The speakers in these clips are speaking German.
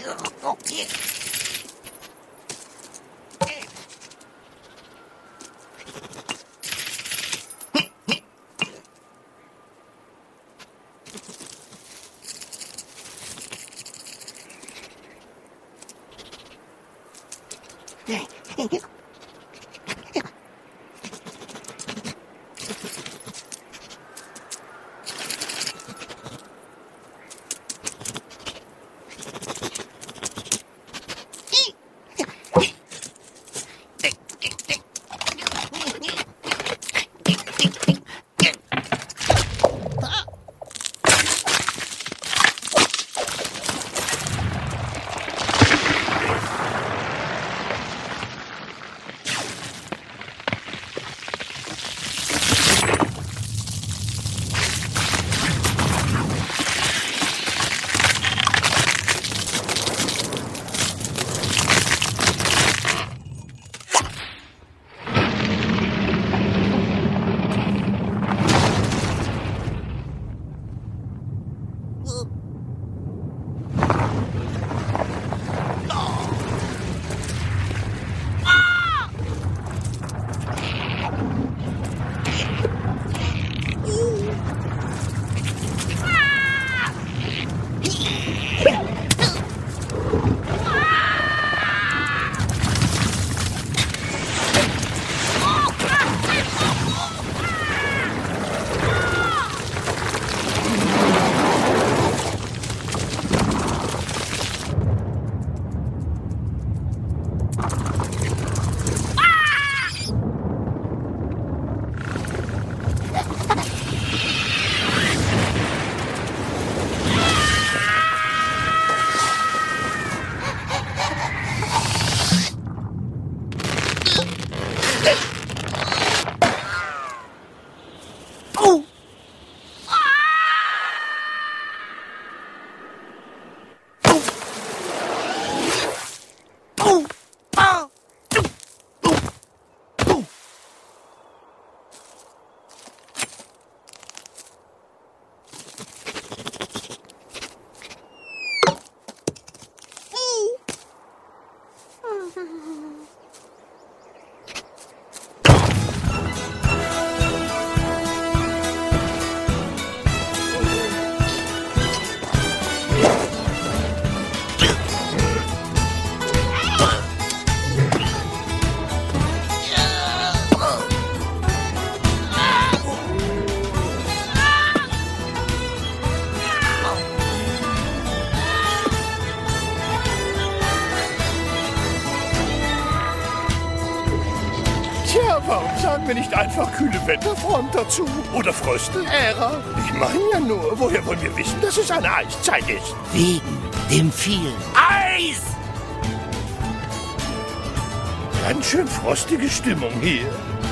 Warum sagen wir nicht einfach kühle Wetterfront dazu? Oder Fröstelära? Ich meine ja nur, woher wollen wir wissen, dass es eine Eiszeit ist? Wegen dem vielen Eis! Ganz schön frostige Stimmung hier.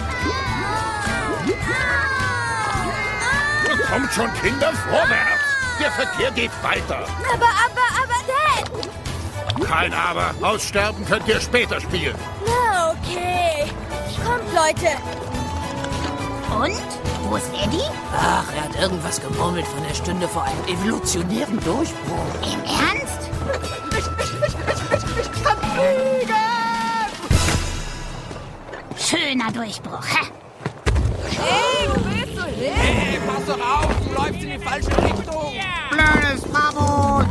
Kommt schon, Kinder, vorwärts! Der Verkehr geht weiter. Aber, Dad! Kein Aber. Aussterben könnt ihr später spielen. Na, okay. Kommt, Leute. Und? Wo ist Eddie? Ach, er hat irgendwas gemurmelt von der Stunde vor einem evolutionären Durchbruch. Im Ernst? Ich kann fliegen! Schöner Durchbruch, hä? Hey, wo bist du hin? Hey, pass doch auf, du läufst in die falsche Richtung. Blödes Bravo!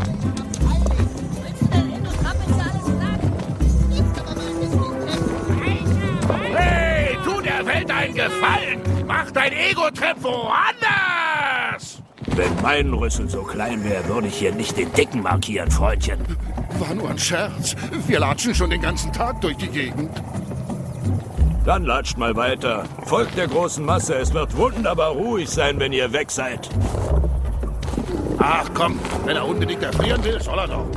Hey, tu der Welt einen Gefallen! Mach dein Ego-Trip woanders! Wenn mein Rüssel so klein wäre, würde ich hier nicht den Dicken markieren, Freundchen. War nur ein Scherz. Wir latschen schon den ganzen Tag durch die Gegend. Dann latscht mal weiter. Folgt der großen Masse. Es wird wunderbar ruhig sein, wenn ihr weg seid. Ach komm, wenn er unbedingt erfrieren will, soll er doch.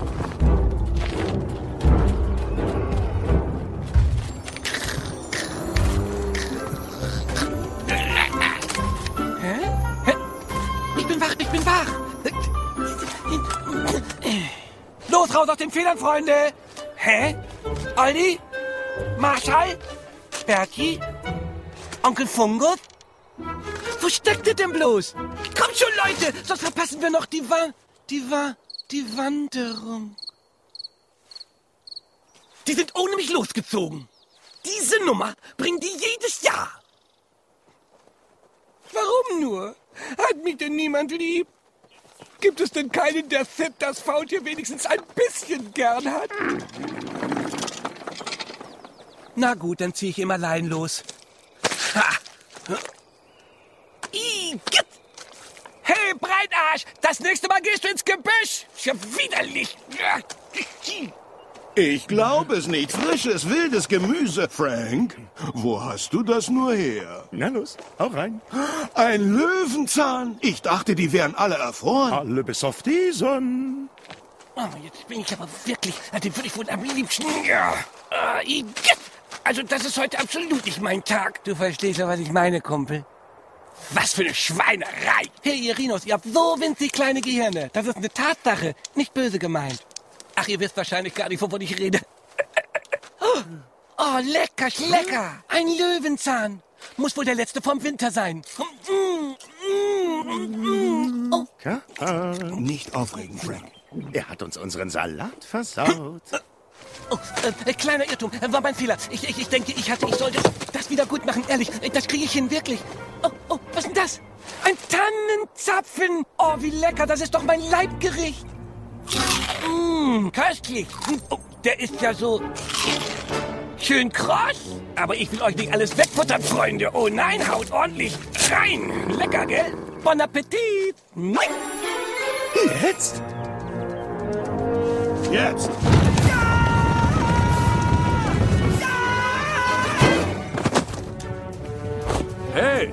Ich bin wach. Los, raus aus den Federn, Freunde. Hä? Aldi? Marschall? Berki? Onkel Fungus? Wo steckt ihr denn bloß? Kommt schon, Leute, sonst verpassen wir noch die Wanderung. Die sind ohne mich losgezogen. Diese Nummer bringen die jedes Jahr. Warum nur? Hat mich denn niemand lieb? Gibt es denn keinen, der Sid das Faultier wenigstens ein bisschen gern hat? Na gut, dann ziehe ich ihm allein los. Ha! Igitt! Hey, Breitarsch! Das nächste Mal gehst du ins Gebüsch! Ist ja widerlich! Ich glaube es nicht. Frisches, wildes Gemüse. Frank, wo hast du das nur her? Na los, hau rein. Ein Löwenzahn? Ich dachte, die wären alle erfroren. Alle bis auf diesen. Oh, jetzt bin ich aber wirklich... Den würde ich wohl am liebsten... Ja. Igitt! Also das ist heute absolut nicht mein Tag. Du verstehst ja, was ich meine, Kumpel. Was für eine Schweinerei! Hey, ihr Rhinos, ihr habt so winzig kleine Gehirne. Das ist eine Tatsache, nicht böse gemeint. Ach, ihr wisst wahrscheinlich gar nicht, wovon ich rede. Oh, lecker, lecker. Ein Löwenzahn. Muss wohl der letzte vom Winter sein. Oh. Nicht aufregen, Frank. Er hat uns unseren Salat versaut. Oh, kleiner Irrtum, war mein Fehler. Ich denke, ich sollte das wieder gut machen. Ehrlich, das kriege ich hin, wirklich. Oh, was ist denn das? Ein Tannenzapfen. Oh, wie lecker, das ist doch mein Leibgericht. Köstlich. Oh, der ist ja so schön kross. Aber ich will euch nicht alles wegfuttern, Freunde. Oh nein, haut ordentlich rein. Lecker, gell? Bon Appetit. Jetzt? Jetzt! Hey!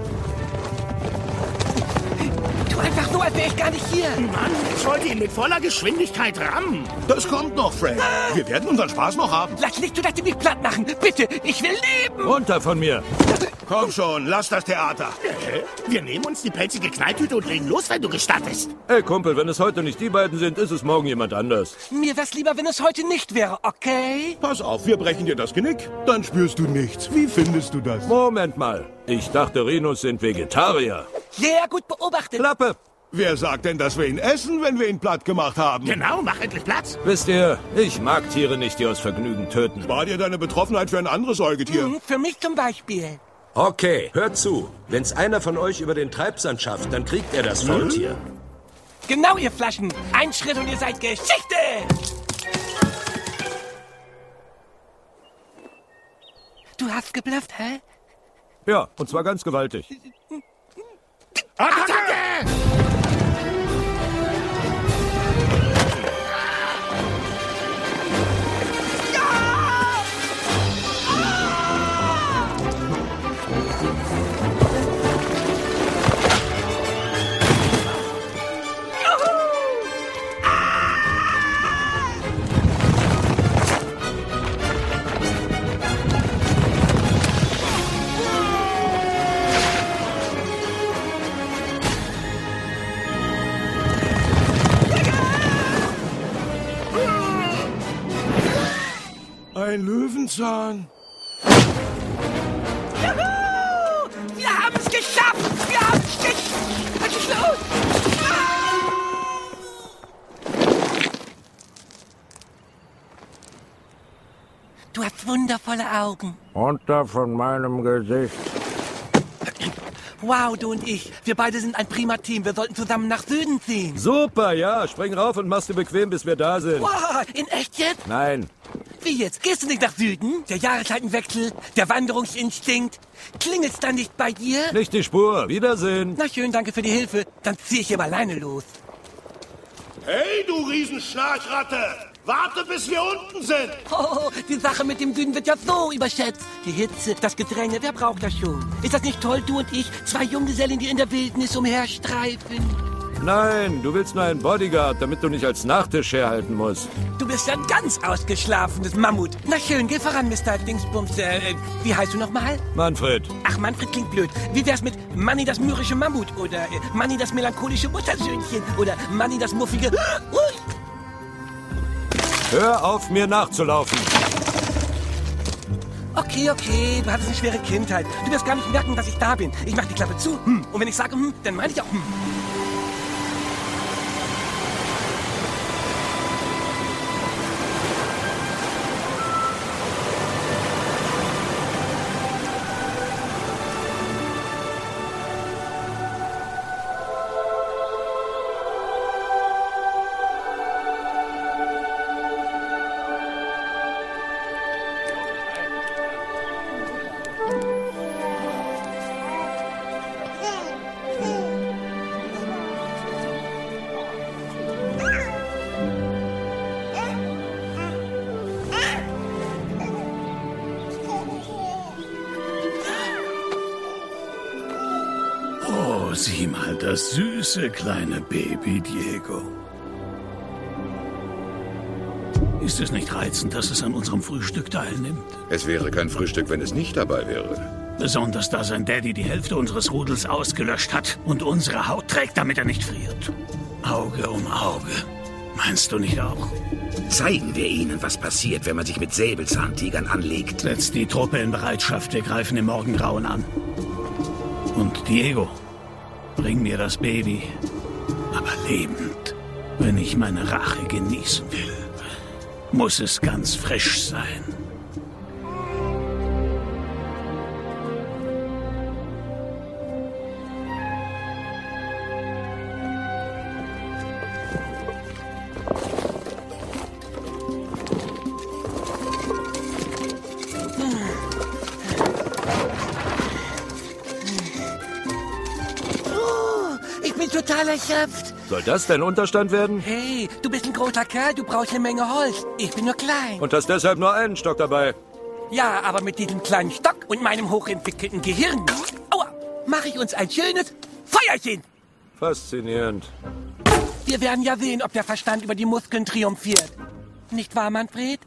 Tu einfach so, als wäre ich gar nicht hier. Mann, ich wollte ihn mit voller Geschwindigkeit rammen. Das kommt noch, Frank. Wir werden unseren Spaß noch haben. Lass nicht zu, dass die mich platt machen. Bitte, ich will leben. Runter von mir! Komm schon, lass das Theater. Wir nehmen uns die pelzige Knalltüte und legen los, wenn du gestattest. Ey, Kumpel, wenn es heute nicht die beiden sind, ist es morgen jemand anders. Mir wär's lieber, wenn es heute nicht wäre, okay? Pass auf, wir brechen dir das Genick. Dann spürst du nichts. Wie findest du das? Moment mal. Ich dachte, Rhinos sind Vegetarier. Sehr gut beobachtet. Klappe! Wer sagt denn, dass wir ihn essen, wenn wir ihn platt gemacht haben? Genau, mach endlich Platz. Wisst ihr, ich mag Tiere nicht, die aus Vergnügen töten. Spar dir deine Betroffenheit für ein anderes Säugetier. Für mich zum Beispiel. Okay, hört zu. Wenn's einer von euch über den Treibsand schafft, dann kriegt er das Faultier. Genau, ihr Flaschen. Ein Schritt und ihr seid Geschichte. Du hast geblufft, hä? Ja, und zwar ganz gewaltig. Attacke! Ein Löwenzahn. Juhu! Wir haben es geschafft! Wir haben es geschafft! Was ist los? Du hast wundervolle Augen. Runter von meinem Gesicht. Wow, du und ich. Wir beide sind ein prima Team. Wir sollten zusammen nach Süden ziehen. Super, ja. Spring rauf und mach's dir bequem, bis wir da sind. Wow, in echt jetzt? Nein. Wie jetzt? Gehst du nicht nach Süden? Der Jahreszeitenwechsel, der Wanderungsinstinkt. Klingelt's dann nicht bei dir? Nicht die Spur. Wiedersehen. Na schön, danke für die Hilfe. Dann zieh ich eben alleine los. Hey, du Riesenschnarchratte! Warte, bis wir unten sind! Oh, die Sache mit dem Süden wird ja so überschätzt. Die Hitze, das Gedränge, wer braucht das schon? Ist das nicht toll, du und ich, zwei Junggesellen, die in der Wildnis umherstreifen? Nein, du willst nur einen Bodyguard, damit du nicht als Nachtisch herhalten musst. Du bist ja ein ganz ausgeschlafenes Mammut. Na schön, geh voran, Mr. Dingsbums. Wie heißt du nochmal? Manfred. Ach, Manfred klingt blöd. Wie wär's mit Manni das mürrische Mammut? Oder Manni das melancholische Muttersöhnchen? Oder Manni das muffige... Hör auf, mir nachzulaufen. Okay, du hattest eine schwere Kindheit. Du wirst gar nicht merken, dass ich da bin. Ich mach die Klappe zu. Und wenn ich sage, dann meine ich auch. sieh mal, das süße kleine Baby Diego. Ist es nicht reizend, dass es an unserem Frühstück teilnimmt? Es wäre kein Frühstück, wenn es nicht dabei wäre. Besonders da sein Daddy die Hälfte unseres Rudels ausgelöscht hat und unsere Haut trägt, damit er nicht friert. Auge um Auge. Meinst du nicht auch? Zeigen wir ihnen, was passiert, wenn man sich mit Säbelzahntigern anlegt. Setzt die Truppe in Bereitschaft, wir greifen im Morgengrauen an. Und Diego, bring mir das Baby, aber lebend. Wenn ich meine Rache genießen will, muss es ganz frisch sein. Total erschöpft. Soll das dein Unterstand werden? Hey, du bist ein großer Kerl, du brauchst eine Menge Holz. Ich bin nur klein. Und hast deshalb nur einen Stock dabei? Ja, aber mit diesem kleinen Stock und meinem hochentwickelten Gehirn, aua, mache ich uns ein schönes Feuerchen. Faszinierend. Wir werden ja sehen, ob der Verstand über die Muskeln triumphiert. Nicht wahr, Manfred?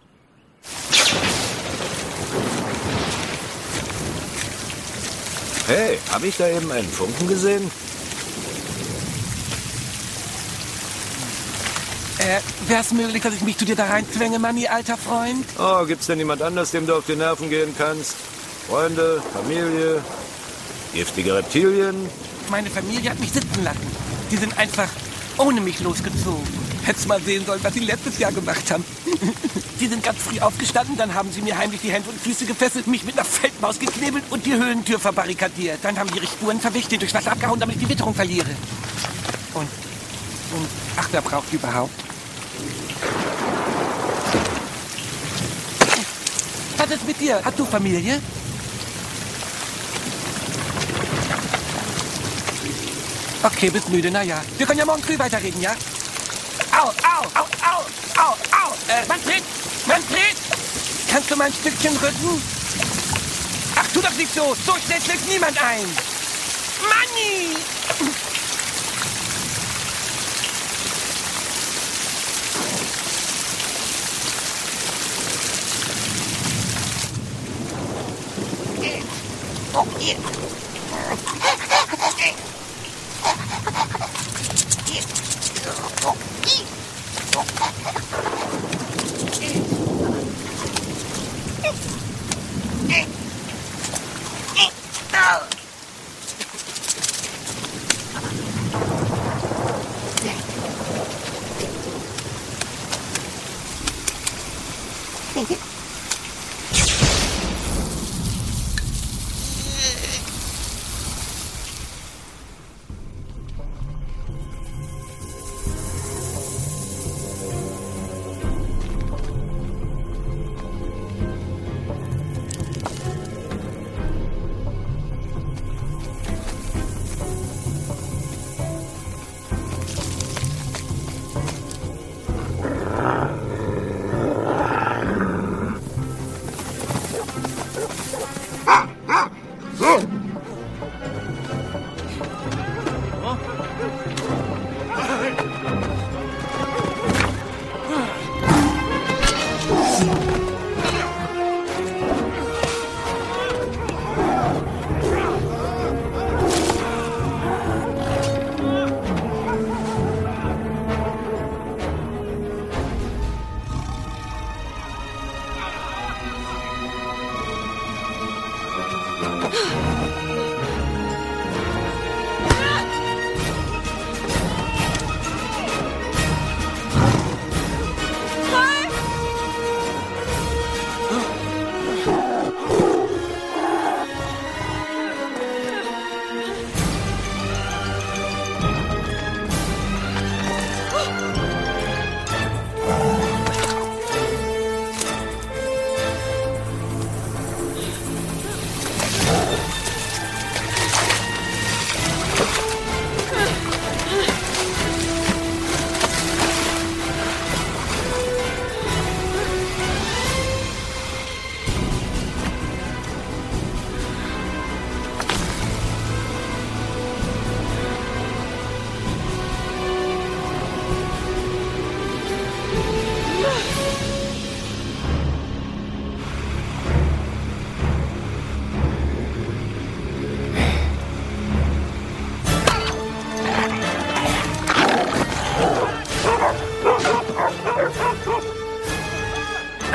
Hey, habe ich da eben einen Funken gesehen? Wär's möglich, dass ich mich zu dir da reinzwänge, Manni, alter Freund? Oh, gibt's denn jemand anders, dem du auf die Nerven gehen kannst? Freunde, Familie, giftige Reptilien? Meine Familie hat mich sitzen lassen. Die sind einfach ohne mich losgezogen. Hättest mal sehen sollen, was sie letztes Jahr gemacht haben. Sie sind ganz früh aufgestanden, dann haben sie mir heimlich die Hände und Füße gefesselt, mich mit einer Feldmaus geknebelt und die Höhlentür verbarrikadiert. Dann haben sie ihre Spuren verwischt, durchs Wasser abgehauen, damit ich die Witterung verliere. Und ach, wer braucht die überhaupt? Was ist mit dir? Hast du Familie? Okay, bist müde, na ja. Wir können ja morgen früh weiterreden, ja? Au, au, au, au, au, au. Manfred! Manfred! Kannst du mal ein Stückchen rücken? Ach, tu doch nicht so. So schnell schlägt niemand ein. Manni!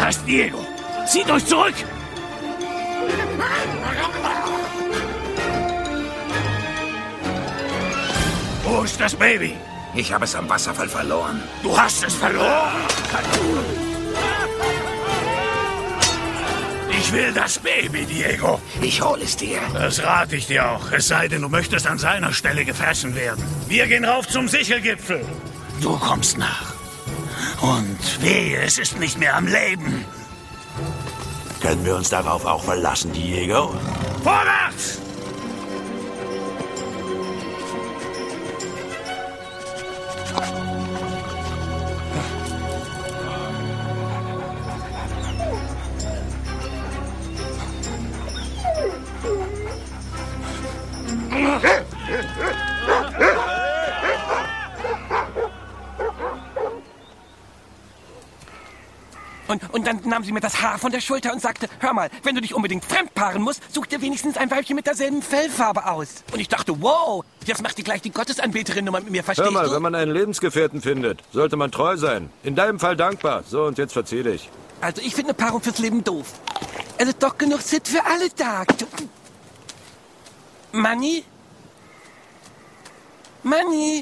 heißt Diego. Zieht euch zurück! Wo ist das Baby? Ich habe es am Wasserfall verloren. Du hast es verloren? Ich will das Baby, Diego. Ich hole es dir. Das rate ich dir auch. Es sei denn, du möchtest an seiner Stelle gefressen werden. Wir gehen rauf zum Sichelgipfel. Du kommst nach. Und wehe, es ist nicht mehr am Leben. Können wir uns darauf auch verlassen, Diego? Vorwärts! Und dann nahm sie mir das Haar von der Schulter und sagte, hör mal, wenn du dich unbedingt fremdpaaren musst, such dir wenigstens ein Weibchen mit derselben Fellfarbe aus. Und ich dachte, wow, jetzt macht die gleich die Gottesanbeterin-Nummer mit mir, verstehst Hör mal, du? wenn man einen Lebensgefährten findet, sollte man treu sein. In deinem Fall dankbar. So, und jetzt verzieh dich. Also ich finde eine Paarung fürs Leben doof. Es ist doch genug Sit für alle da. Manni? Manni?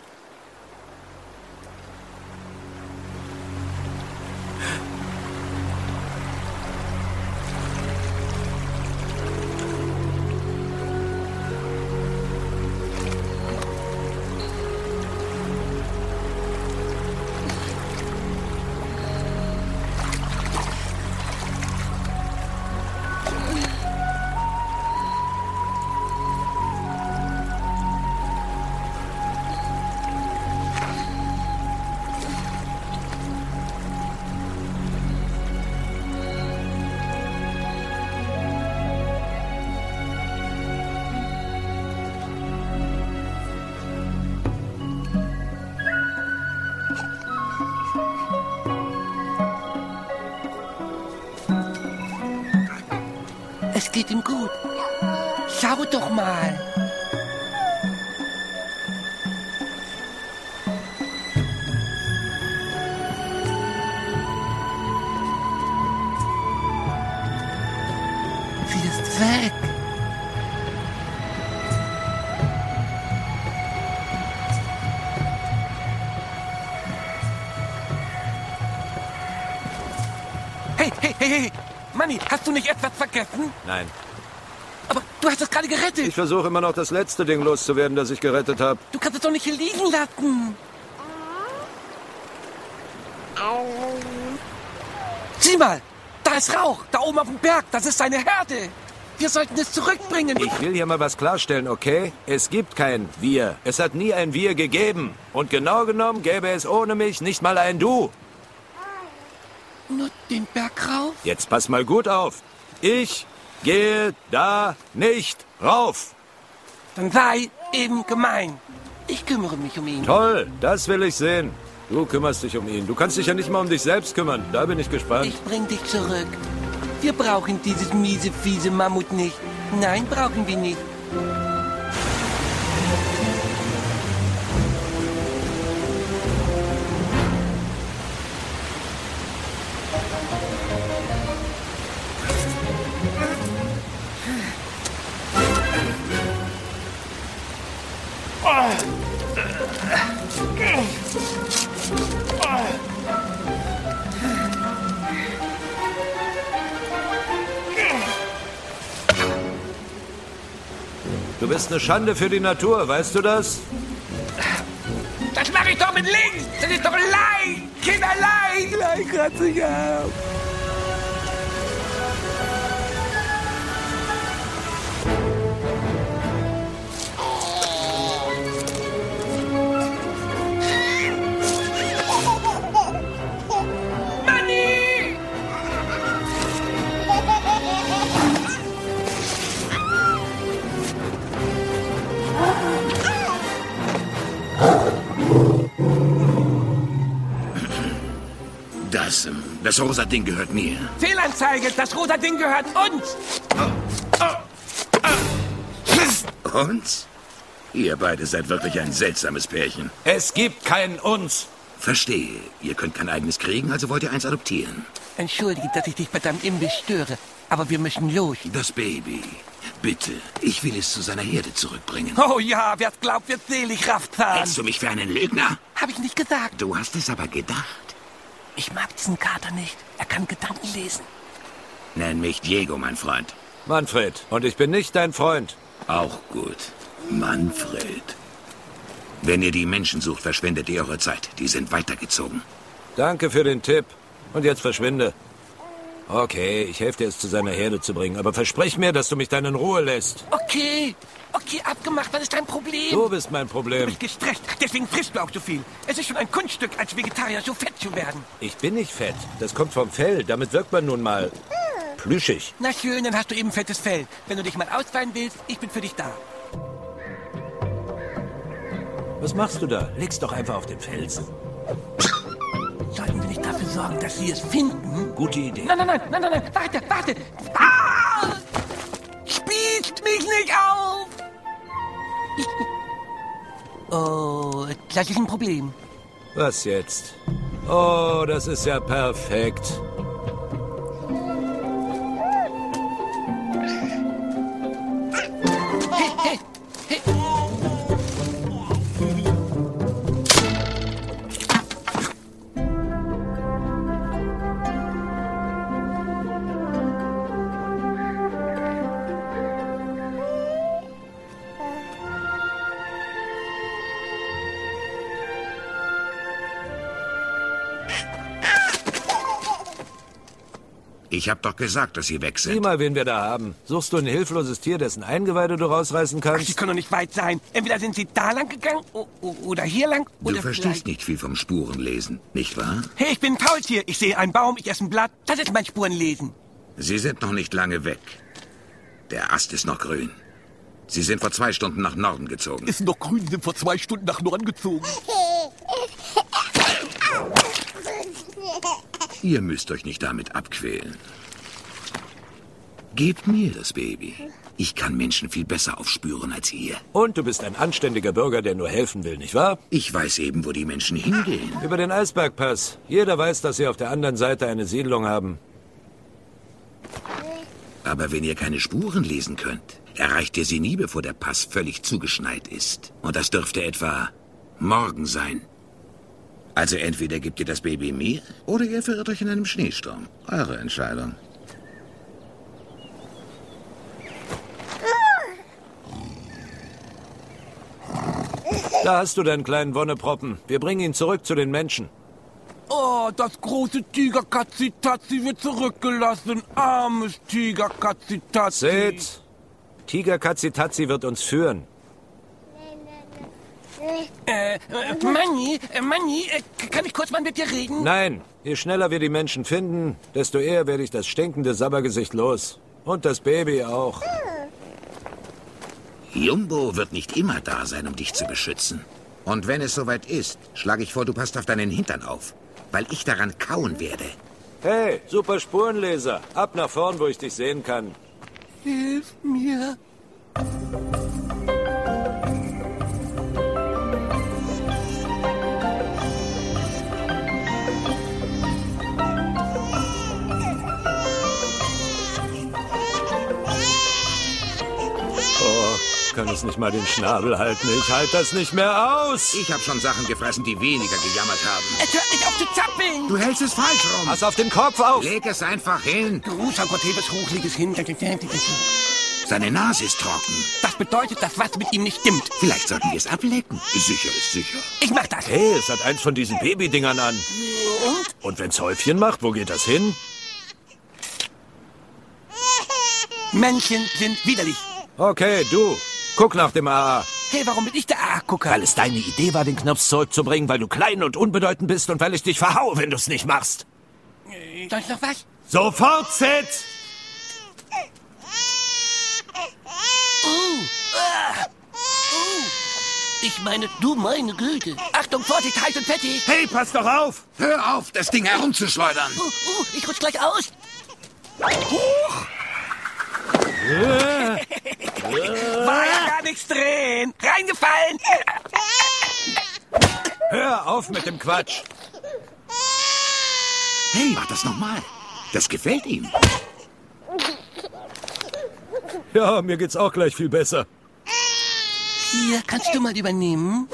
Es geht ihm gut. Schau doch mal. Sie ist weg. Hey. Manni, hast du nicht etwas vergessen? Nein. Aber du hast es gerade gerettet. Ich versuche immer noch das letzte Ding loszuwerden, das ich gerettet habe. Du kannst es doch nicht hier liegen lassen. Sieh mal, da ist Rauch, da oben auf dem Berg. Das ist seine Herde. Wir sollten es zurückbringen. Ich will hier mal was klarstellen, okay? Es gibt kein Wir. Es hat nie ein Wir gegeben. Und genau genommen gäbe es ohne mich nicht mal ein Du. Nur den Berg rauf? Jetzt pass mal gut auf. Ich gehe da nicht rauf. Dann sei eben gemein. Ich kümmere mich um ihn. Toll, das will ich sehen. Du kümmerst dich um ihn. Du kannst dich ja nicht mal um dich selbst kümmern. Da bin ich gespannt. Ich bring dich zurück. Wir brauchen dieses miese, fiese Mammut nicht. Nein, brauchen wir nicht. Du bist eine Schande für die Natur, weißt du das? Das mache ich doch mit links. Das ist doch leicht. Kinderleicht. Gleich kratze ich ab. Das rosa Ding gehört mir. Fehlanzeige, das rosa Ding gehört uns. Uns? Ihr beide seid wirklich ein seltsames Pärchen. Es gibt kein Uns. Verstehe. Ihr könnt kein eigenes kriegen, also wollt ihr eins adoptieren. Entschuldige, dass ich dich bei deinem Imbiss störe, aber wir müssen los. Das Baby. Bitte, ich will es zu seiner Herde zurückbringen. Oh ja, wer's glaubt, wird selig, Raffzahn. Hältst du mich für einen Lügner? Hab ich nicht gesagt. Du hast es aber gedacht. Ich mag diesen Kater nicht. Er kann Gedanken lesen. Nenn mich Diego, mein Freund. Manfred. Und ich bin nicht dein Freund. Auch gut. Manfred. Wenn ihr die Menschen sucht, verschwendet ihr eure Zeit. Die sind weitergezogen. Danke für den Tipp. Und jetzt verschwinde. Okay, ich helfe dir, es zu seiner Herde zu bringen. Aber versprich mir, dass du mich dann in Ruhe lässt. Okay, abgemacht. Was ist dein Problem? Du bist mein Problem. Du bist gestresst, deswegen frisst du auch so viel. Es ist schon ein Kunststück, als Vegetarier so fett zu werden. Ich bin nicht fett. Das kommt vom Fell. Damit wirkt man nun mal plüschig. Na schön, dann hast du eben fettes Fell. Wenn du dich mal ausweinen willst, ich bin für dich da. Was machst du da? Leg's doch einfach auf den Felsen. Sollten wir nicht dafür sorgen, dass sie es finden? Gute Idee. Nein, warte. Ah! Spießt mich nicht auf! Oh, das ist ein Problem. Was jetzt? Oh, das ist ja perfekt. Hey. Ich hab doch gesagt, dass sie weg sind. Sieh mal, wen wir da haben. Suchst du ein hilfloses Tier, dessen Eingeweide du rausreißen kannst? Ach, die können doch nicht weit sein. Entweder sind sie da lang gegangen oder hier lang. Oder du verstehst nicht viel vom Spurenlesen, nicht wahr? Hey, ich bin ein Faultier. Ich sehe einen Baum, ich esse ein Blatt. Das ist mein Spurenlesen. Sie sind noch nicht lange weg. Der Ast ist noch grün. Sie sind vor 2 Stunden nach Norden gezogen. Ist noch grün, sind vor 2 Stunden nach Norden gezogen. Ihr müsst euch nicht damit abquälen. Gebt mir das Baby. Ich kann Menschen viel besser aufspüren als ihr. Und du bist ein anständiger Bürger, der nur helfen will, nicht wahr? Ich weiß eben, wo die Menschen hingehen. Über den Eisbergpass. Jeder weiß, dass sie auf der anderen Seite eine Siedlung haben. Aber wenn ihr keine Spuren lesen könnt, erreicht ihr sie nie, bevor der Pass völlig zugeschneit ist. Und das dürfte etwa morgen sein. Also entweder gebt ihr das Baby mir, oder ihr verirrt euch in einem Schneesturm. Eure Entscheidung. Da hast du deinen kleinen Wonneproppen. Wir bringen ihn zurück zu den Menschen. Oh, das große Tiger-Katzi-Tatzi wird zurückgelassen. Armes Tiger-Katzi-Tatzi. Seht, Tiger-Katzi-Tatzi wird uns führen. Manni, kann ich kurz mal mit dir reden? Nein, je schneller wir die Menschen finden, desto eher werde ich das stinkende Sabbergesicht los. Und das Baby auch. Jumbo wird nicht immer da sein, um dich zu beschützen. Und wenn es soweit ist, schlage ich vor, du passt auf deinen Hintern auf, weil ich daran kauen werde. Hey, super Spurenleser, ab nach vorn, wo ich dich sehen kann. Hilf mir. Ich kann es nicht mal den Schnabel halten. Ich halte das nicht mehr aus. Ich habe schon Sachen gefressen, die weniger gejammert haben. Es hört nicht auf zu zappeln. Du hältst es falsch rum. Pass auf den Kopf auf. Leg es einfach hin. Gruß, Gott, heb es hoch, leg es hin. Seine Nase ist trocken. Das bedeutet, dass was mit ihm nicht stimmt. Vielleicht sollten wir es ablecken. Sicher ist sicher. Ich mach das. Hey, es hat eins von diesen Babydingern an. Und wenn's Häufchen macht, wo geht das hin? Menschen sind widerlich. Okay, du. Guck nach dem AA. Hey, warum bin ich der AA-Gucker? Weil es deine Idee war, den Knirps zurückzubringen, weil du klein und unbedeutend bist und weil ich dich verhaue, wenn du es nicht machst. Soll ich noch was? Sofort, Sid! Ich meine, du meine Güte. Achtung, Vorsicht, heiß und fettig. Hey, pass doch auf! Hör auf, das Ding herumzuschleudern. Ich rutsch gleich aus. Huch! War ja gar nichts drehen. Reingefallen. Hör auf mit dem Quatsch. Hey, mach das nochmal. Das gefällt ihm. Ja, mir geht's auch gleich viel besser. Hier, kannst du mal übernehmen?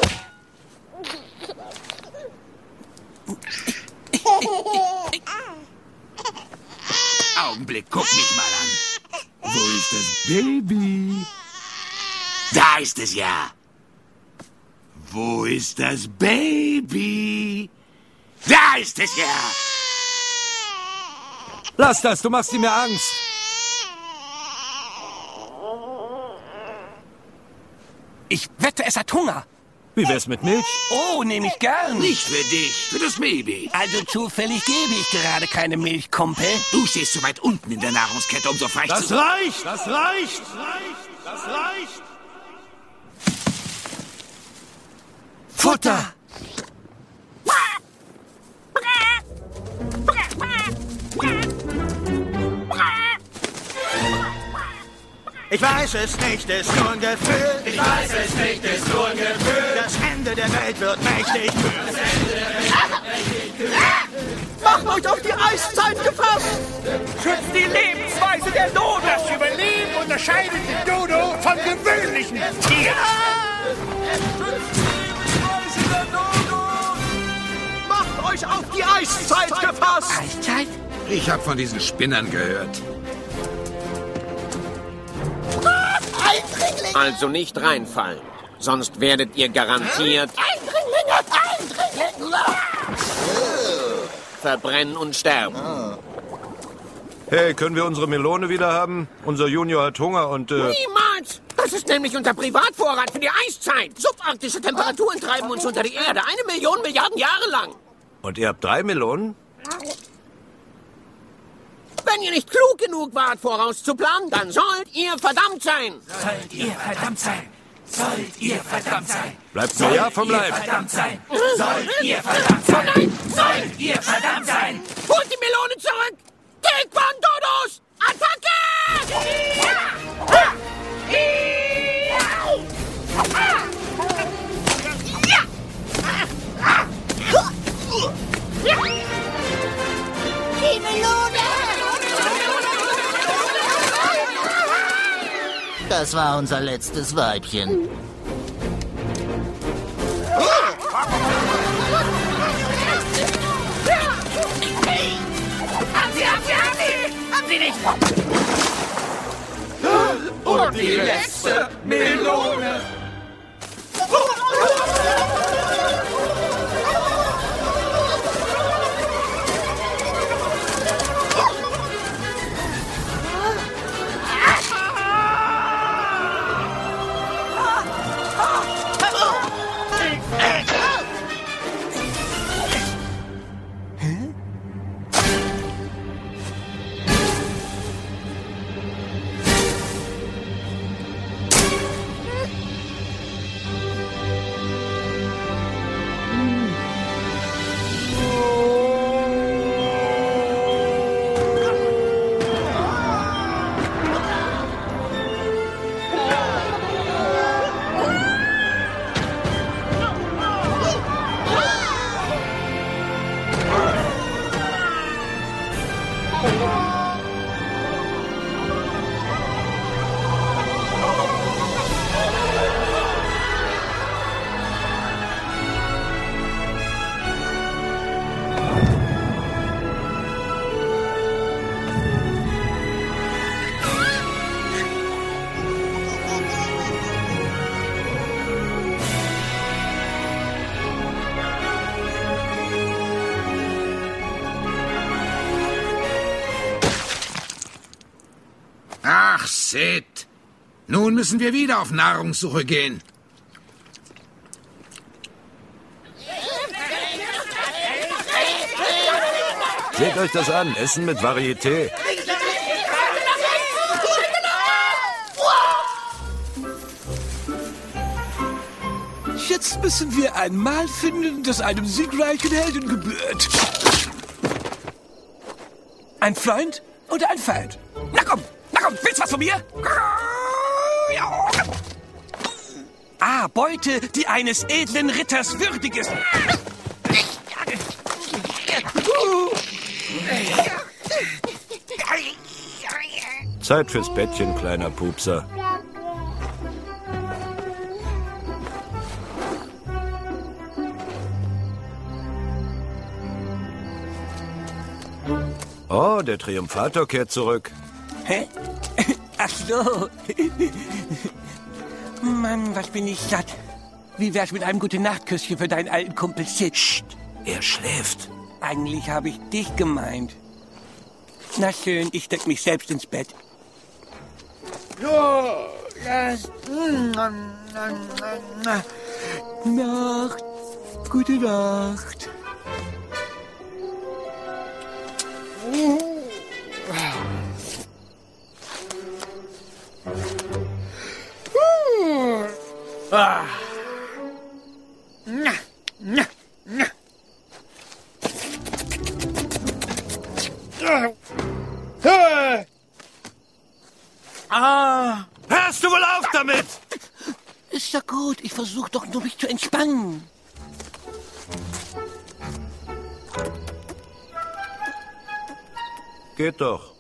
Augenblick, guck mich mal an. Wo ist das Baby? Da ist es ja. Wo ist das Baby? Da ist es ja. Lass das, du machst ihm mir Angst. Ich wette, es hat Hunger. Wie wär's mit Milch? Oh, nehme ich gern. Nicht für dich, für das Baby. Also zufällig gebe ich gerade keine Milch, Kumpel. Du stehst so weit unten in der Nahrungskette, um so frech Das zu... reicht! Das reicht! Das reicht! Futter! Ich weiß es nicht, ist nur ein Gefühl. Ich weiß es nicht, ist nur ein Gefühl. Das Ende der Welt wird mächtig kühl. Das Ende der Welt wird mächtig kühl. Macht euch auf die Eiszeit gefasst! Schützt die Lebensweise der Dodo! Das Überleben unterscheidet den Dodo vom gewöhnlichen Tier! Macht euch auf die Eiszeit gefasst! Eiszeit? Ich habe von diesen Spinnern gehört. Also nicht reinfallen, sonst werdet ihr garantiert verbrennen und sterben. Hey, können wir unsere Melone wieder haben? Unser Junior hat Hunger und... Niemals! Das ist nämlich unser Privatvorrat für die Eiszeit. Subarktische Temperaturen treiben uns unter die Erde. 1 Million Milliarden Jahre lang. Und ihr habt 3 Melonen? Wenn ihr nicht klug genug wart, vorauszuplanen, dann sollt ihr verdammt sein. Sollt ihr verdammt sein. Sollt ihr verdammt sein. Bleibt mir ja vom Leib. Verdammt sein. Sollt ihr verdammt sein. Nein. Sollt ihr verdammt sein. Holt die Melone zurück. Krieg von Dodos. Attacke! Die Melone! Das war unser letztes Weibchen. Haben Sie nicht! Und die letzte Melone! Ach, Sid. Nun müssen wir wieder auf Nahrungssuche gehen. Seht euch das an. Essen mit Varieté. Jetzt müssen wir ein Mal finden, das einem siegreichen Helden gebührt. Ein Freund und ein Feind. Na komm, willst du was von mir? Ja, Beute, die eines edlen Ritters würdig ist. Zeit fürs Bettchen, kleiner Pupser. Oh, der Triumphator kehrt zurück. Hä? Ach so. Mann, was bin ich satt. Wie wär's mit einem Gute-Nacht-Küsschen für deinen alten Kumpel Sid? Psst, er schläft. Eigentlich habe ich dich gemeint. Na schön, ich steck mich selbst ins Bett. So, das... Nacht. Gute Nacht. Ah. Na, na, na. Ah. Hörst du wohl auf damit? Ist ja gut, ich versuche doch nur mich zu entspannen. Geht doch.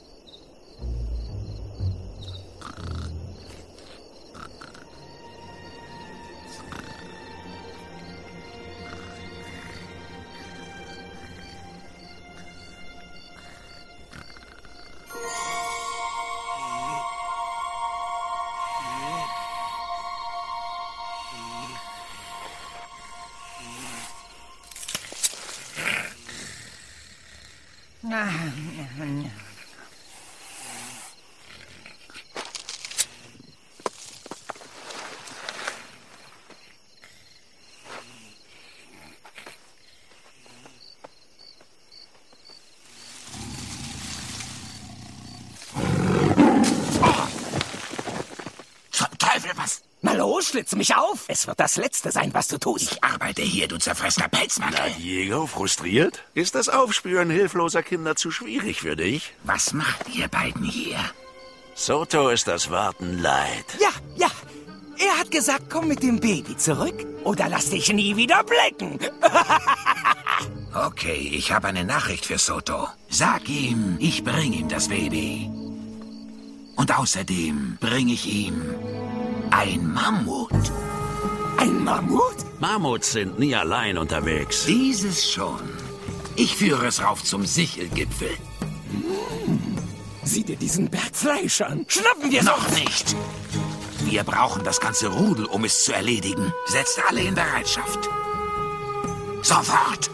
Na los, schlitze mich auf. Es wird das Letzte sein, was du tust. Ich arbeite hier, du zerfressener Pelzmantel. Na, Diego, frustriert? Ist das Aufspüren hilfloser Kinder zu schwierig für dich? Was macht ihr beiden hier? Soto ist das Warten leid. Ja. Er hat gesagt, komm mit dem Baby zurück oder lass dich nie wieder blicken. Okay, ich habe eine Nachricht für Soto. Sag ihm, ich bring ihm das Baby. Und außerdem bringe ich ihm ein Mammut. Ein Mammut? Mammuts sind nie allein unterwegs. Dieses schon. Ich führe es rauf zum Sichelgipfel. Sieh dir diesen Berg Fleisch an. Schnappen wir es noch nicht. Wir brauchen das ganze Rudel, um es zu erledigen. Setzt alle in Bereitschaft. Sofort!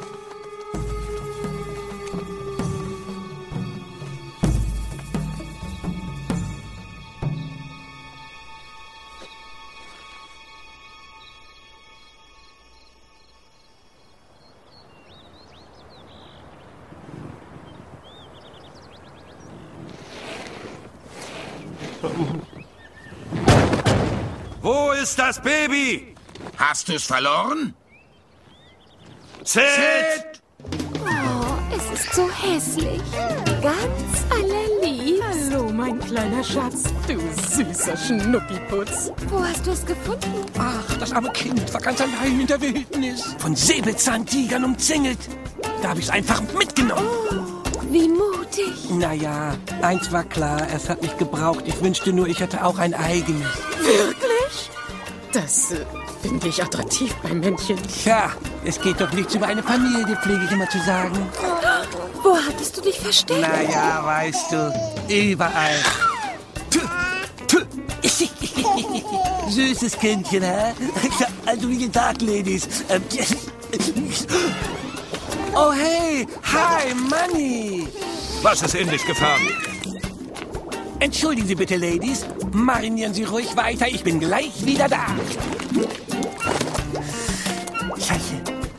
Wo ist das Baby? Hast du es verloren? Sid! Oh, es ist so hässlich. Ganz allerliebst. Hallo, mein kleiner Schatz. Du süßer Schnuppiputz. Wo hast du es gefunden? Ach, das arme Kind war ganz allein in der Wildnis. Von Säbelzahntigern umzingelt. Da habe ich es einfach mitgenommen. Oh, wie mutig. Naja, eins war klar, es hat mich gebraucht. Ich wünschte nur, ich hätte auch ein eigenes. Wirklich? Das finde ich attraktiv bei Männchen. Tja, es geht doch nichts über eine Familie, pflege ich immer zu sagen. Wo hattest du dich versteckt? Naja, weißt du, überall. Süßes Kindchen, hä? Also wie gesagt, Ladies. Oh, hey, hi, Manni. Was ist in dich gefahren? Entschuldigen Sie bitte, Ladies. Marinieren Sie ruhig weiter. Ich bin gleich wieder da. Scheiße.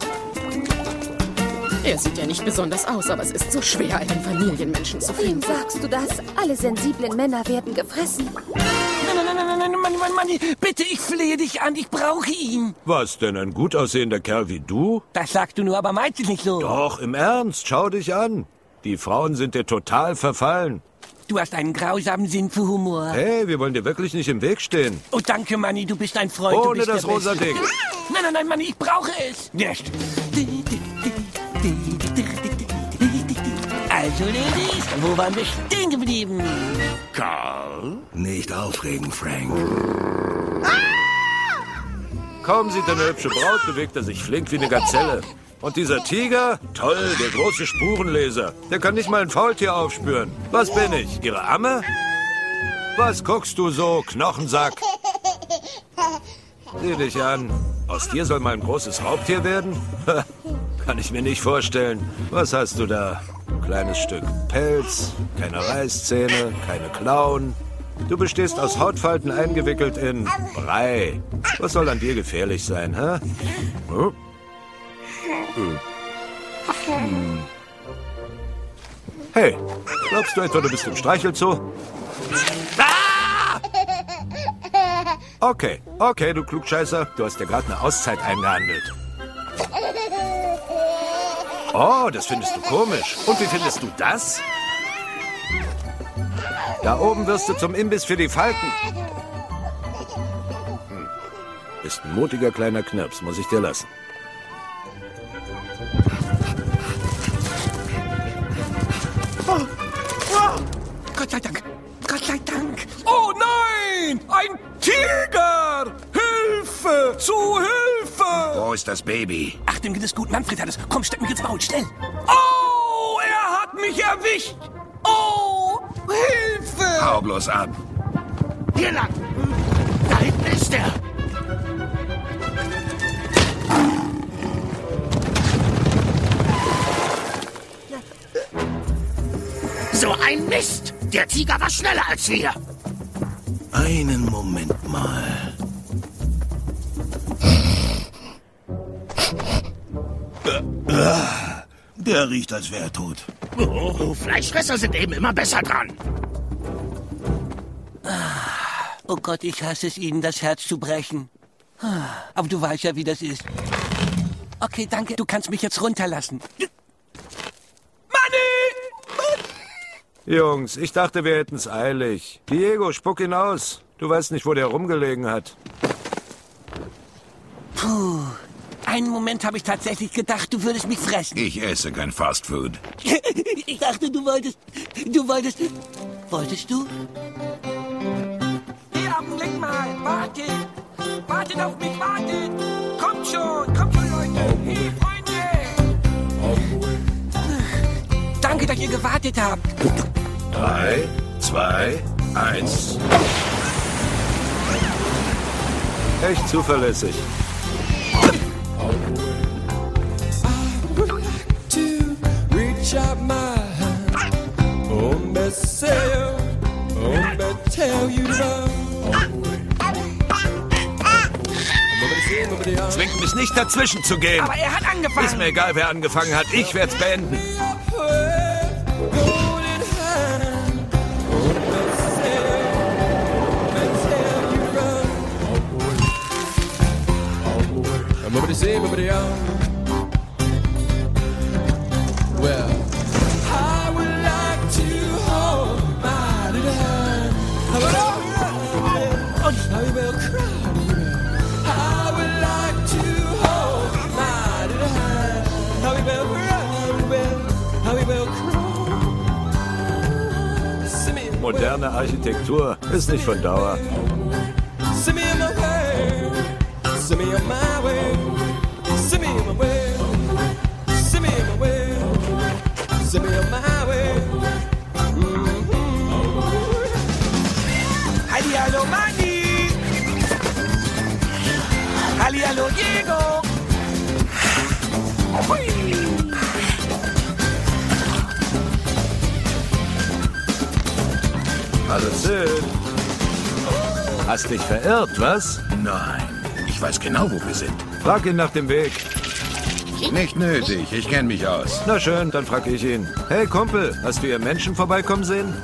Er sieht ja nicht besonders aus, aber es ist so schwer, einen Familienmenschen zu Wem finden. sagst du das? Alle sensiblen Männer werden gefressen. Nein, Manni, bitte, ich flehe dich an. Ich brauche ihn. Was denn, ein gut aussehender Kerl wie du? Das sagst du nur, aber meinst du nicht so? Doch, im Ernst, schau dich an. Die Frauen sind dir total verfallen. Du hast einen grausamen Sinn für Humor. Hey, wir wollen dir wirklich nicht im Weg stehen. Oh, danke, Manni, du bist ein Freund. Ohne du bist das der rosa Beste. Ding. Nein, Manni, ich brauche es. Nicht. Also, Ladies, wo waren wir stehen geblieben? Karl? Nicht aufregen, Frank. Kaum sieht er eine hübsche Braut, bewegt er sich flink wie eine Gazelle. Und dieser Tiger? Toll, der große Spurenleser. Der kann nicht mal ein Faultier aufspüren. Was bin ich, Ihre Amme? Was guckst du so, Knochensack? Sieh dich an. Aus dir soll mal ein großes Raubtier werden? Kann ich mir nicht vorstellen. Was hast du da? Kleines Stück Pelz, keine Reißzähne, keine Klauen. Du bestehst aus Hautfalten eingewickelt in Brei. Was soll an dir gefährlich sein, hä? Hey, glaubst du etwa, du bist im Streichelzoo? Okay, du Klugscheißer. Du hast dir gerade eine Auszeit eingehandelt. Oh, das findest du komisch. Und wie findest du das? Da oben wirst du zum Imbiss für die Falken. Ist ein mutiger kleiner Knirps, muss ich dir lassen. Gott sei Dank. Gott sei Dank. Oh nein! Ein Tiger! Hilfe! Zu Hilfe! Wo ist das Baby? Ach, dem geht es gut. Manfred hat es. Komm, steck mich ins Maul, schnell. Oh, er hat mich erwischt. Oh, Hilfe! Hau bloß ab. Hier lang. Da hinten ist er. So ein Mist. Der Tiger war schneller als wir. Einen Moment mal. Der riecht, als wäre er tot. Oh, Fleischfresser sind eben immer besser dran. Oh Gott, ich hasse es, Ihnen das Herz zu brechen. Aber du weißt ja, wie das ist. Okay, danke, du kannst mich jetzt runterlassen. Jungs, ich dachte, wir hätten's eilig. Diego, spuck ihn aus. Du weißt nicht, wo der rumgelegen hat. Puh. Einen Moment habe ich tatsächlich gedacht, du würdest mich fressen. Ich esse kein Fastfood. Ich dachte, du wolltest... Wolltest du? Hey, Augenblick mal. Wartet. Wartet auf mich, wartet. Kommt schon, Leute. Hey, Freunde. Danke, dass ihr gewartet habt. 3, 2, 1. Echt zuverlässig. Zwingt mich nicht, dazwischen zu gehen. Aber er hat angefangen. Ist mir egal, wer angefangen hat. Ich werd's beenden. Well, I would like to hold my little hand. I will cry. I would like to hold my little hand. I will cry. Moderne Architektur ist nicht von Dauer. Send me on my way. Send me on my way. Send me on my way. Send me on my way. Send me on my way. Hallihallo, Manni. Hallihallo, Diego. Hui. Hallo, Sid. Hast dich verirrt, was? Nein, ich weiß genau, wo wir sind. Frag ihn nach dem Weg. Nicht nötig, ich kenne mich aus. Na schön, dann frag ich ihn. Hey, Kumpel, hast du hier Menschen vorbeikommen sehen?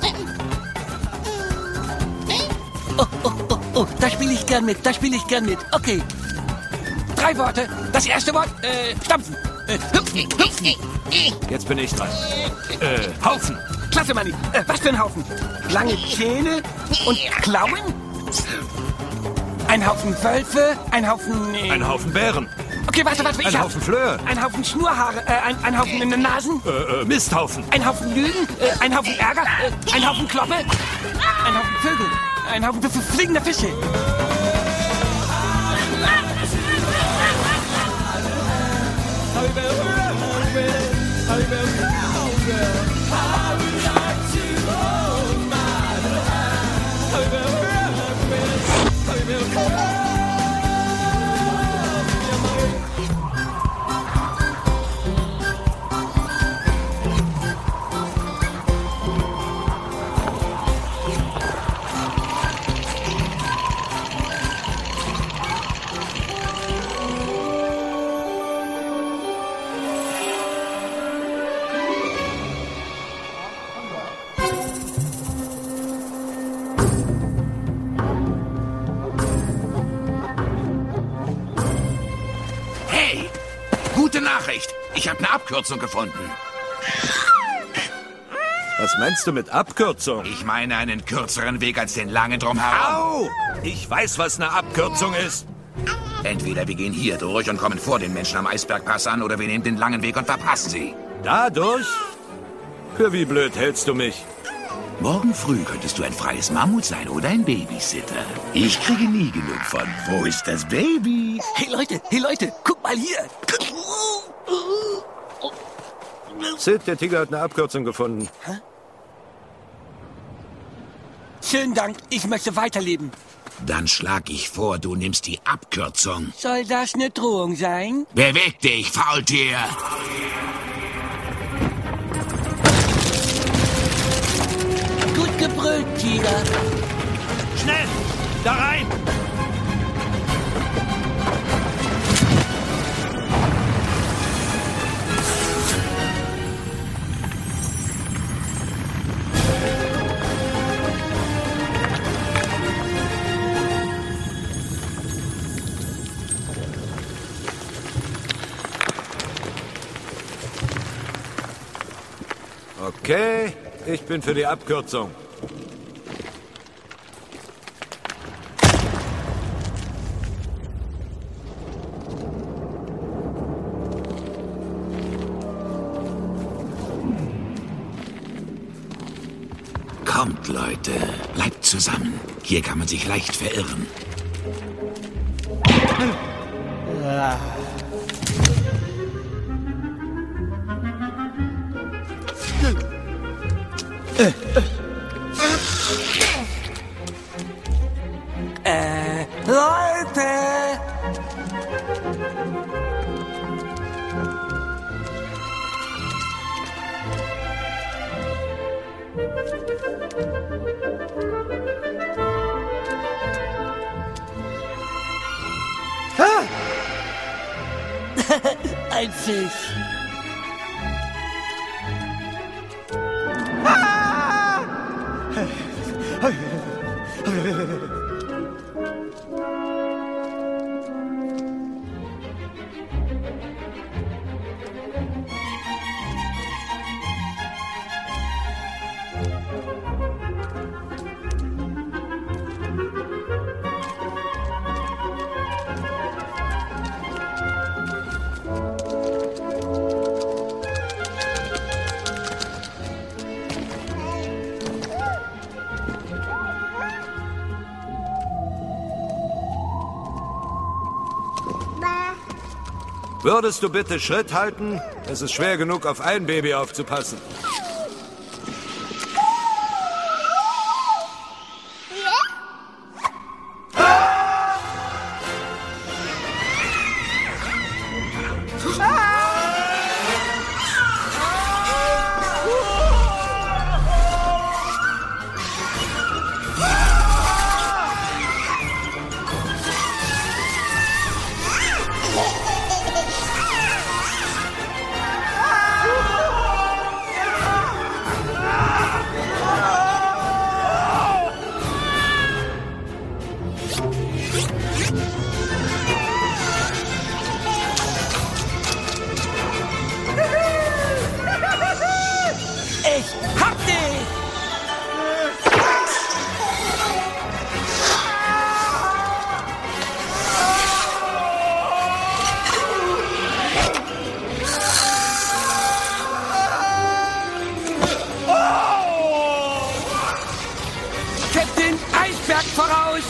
Oh, da spiele ich gern mit, Okay. 3 Worte. Das erste Wort, stampfen. Jetzt bin ich dran. Haufen. Klasse, Manni. Was für ein Haufen? Lange Zähne und Klauen? Ein Haufen Wölfe, ein Haufen... Ein Haufen Bären. Okay, warte. Ein Haufen Flöhe. Ein Haufen Schnurhaare, ein Haufen Nasen. Misthaufen. Ein Haufen Lügen, ein Haufen Ärger, ein Haufen Kloppe. Ein Haufen Vögel, ein Haufen fliegender Fische. Gute Nachricht. Ich habe eine Abkürzung gefunden. Was meinst du mit Abkürzung? Ich meine einen kürzeren Weg als den langen drumherum. Au! Ich weiß, was eine Abkürzung ist. Entweder wir gehen hier durch und kommen vor den Menschen am Eisbergpass an, oder wir nehmen den langen Weg und verpassen sie. Dadurch? Für wie blöd hältst du mich? Morgen früh könntest du ein freies Mammut sein oder ein Babysitter. Ich kriege nie genug von. Wo ist das Baby? Hey Leute, guck mal hier. Sid, der Tiger hat eine Abkürzung gefunden. Hä? Schönen Dank, ich möchte weiterleben. Dann schlag ich vor, du nimmst die Abkürzung. Soll das eine Drohung sein? Beweg dich, Faultier! Gut gebrüllt, Tiger. Schnell! Da rein! Okay, ich bin für die Abkürzung. Kommt, Leute, bleibt zusammen. Hier kann man sich leicht verirren. Leute! Ein Fisch. Würdest du bitte Schritt halten? Es ist schwer genug, auf ein Baby aufzupassen. Jagd voraus!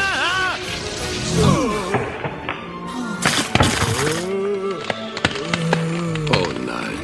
Oh nein.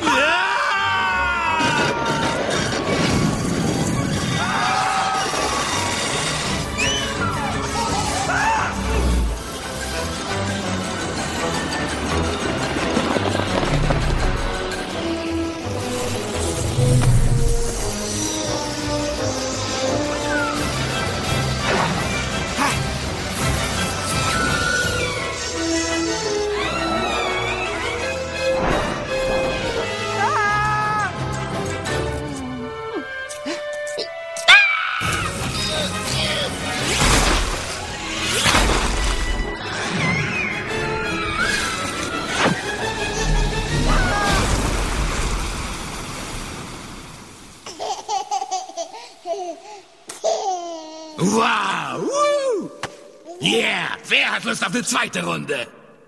Wow! Woo! Yeah! Wer hat Lust auf eine zweite Runde?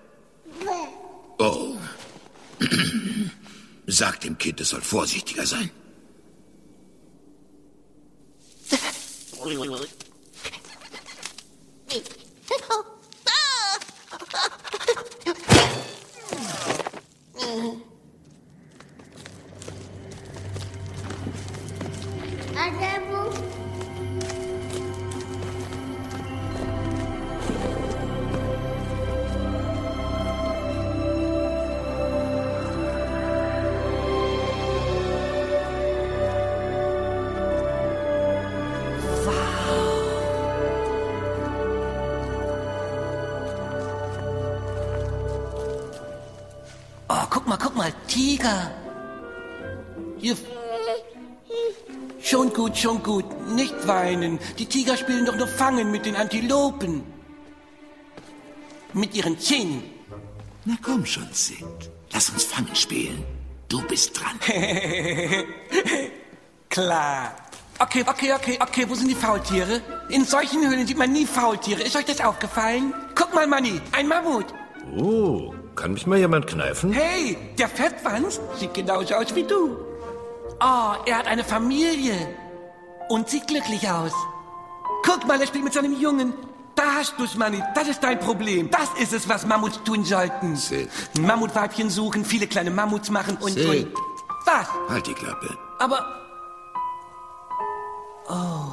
Oh. Sag dem Kind, es soll vorsichtiger sein. Oh, guck mal, Tiger. Hier. Schon gut. Nicht weinen. Die Tiger spielen doch nur Fangen mit den Antilopen. Mit ihren Zähnen. Na komm schon, Sid. Lass uns Fangen spielen. Du bist dran. Klar. Okay, wo sind die Faultiere? In solchen Höhlen sieht man nie Faultiere. Ist euch das aufgefallen? Guck mal, Manni, ein Mammut. Oh, kann mich mal jemand kneifen? Hey, der Fettwanst sieht genauso aus wie du. Oh, er hat eine Familie und sieht glücklich aus. Guck mal, er spielt mit seinem Jungen. Da hast du's, Manni. Das ist dein Problem. Das ist es, was Mammuts tun sollten. Sid. Mammutweibchen suchen, viele kleine Mammuts machen und... Sid. Was? Halt die Klappe. Aber... Oh...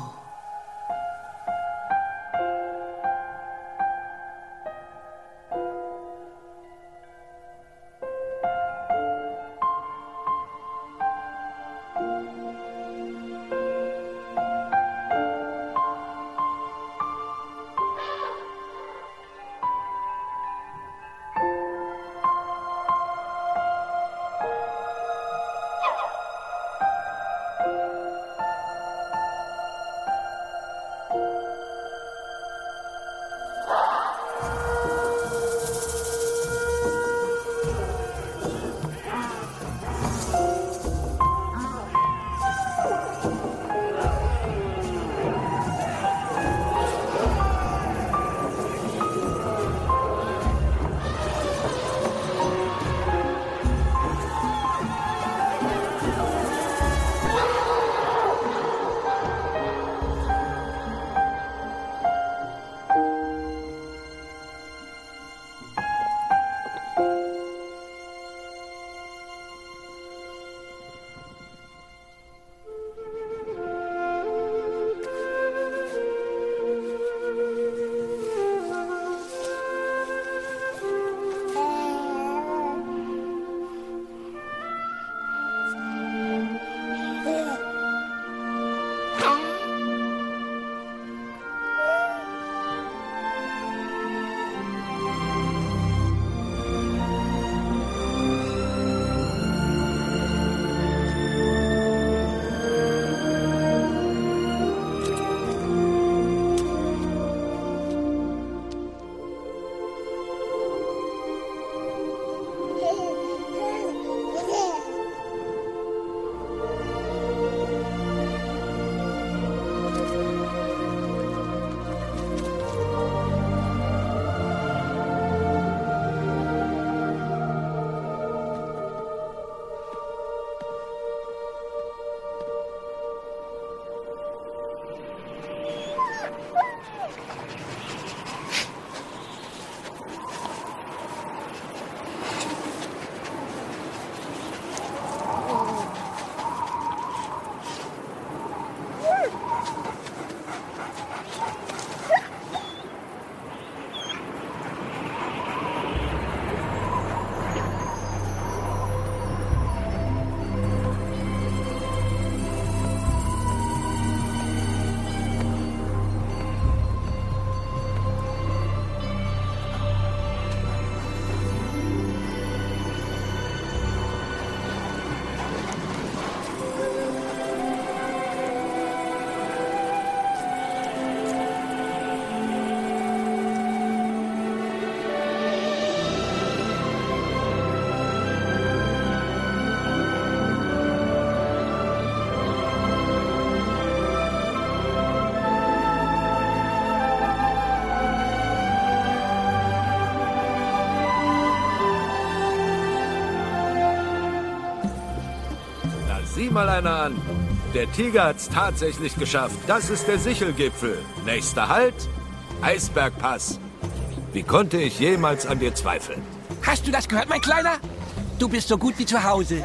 Sieh mal einer an. Der Tiger hat's tatsächlich geschafft. Das ist der Sichelgipfel. Nächster Halt, Eisbergpass. Wie konnte ich jemals an dir zweifeln? Hast du das gehört, mein Kleiner? Du bist so gut wie zu Hause.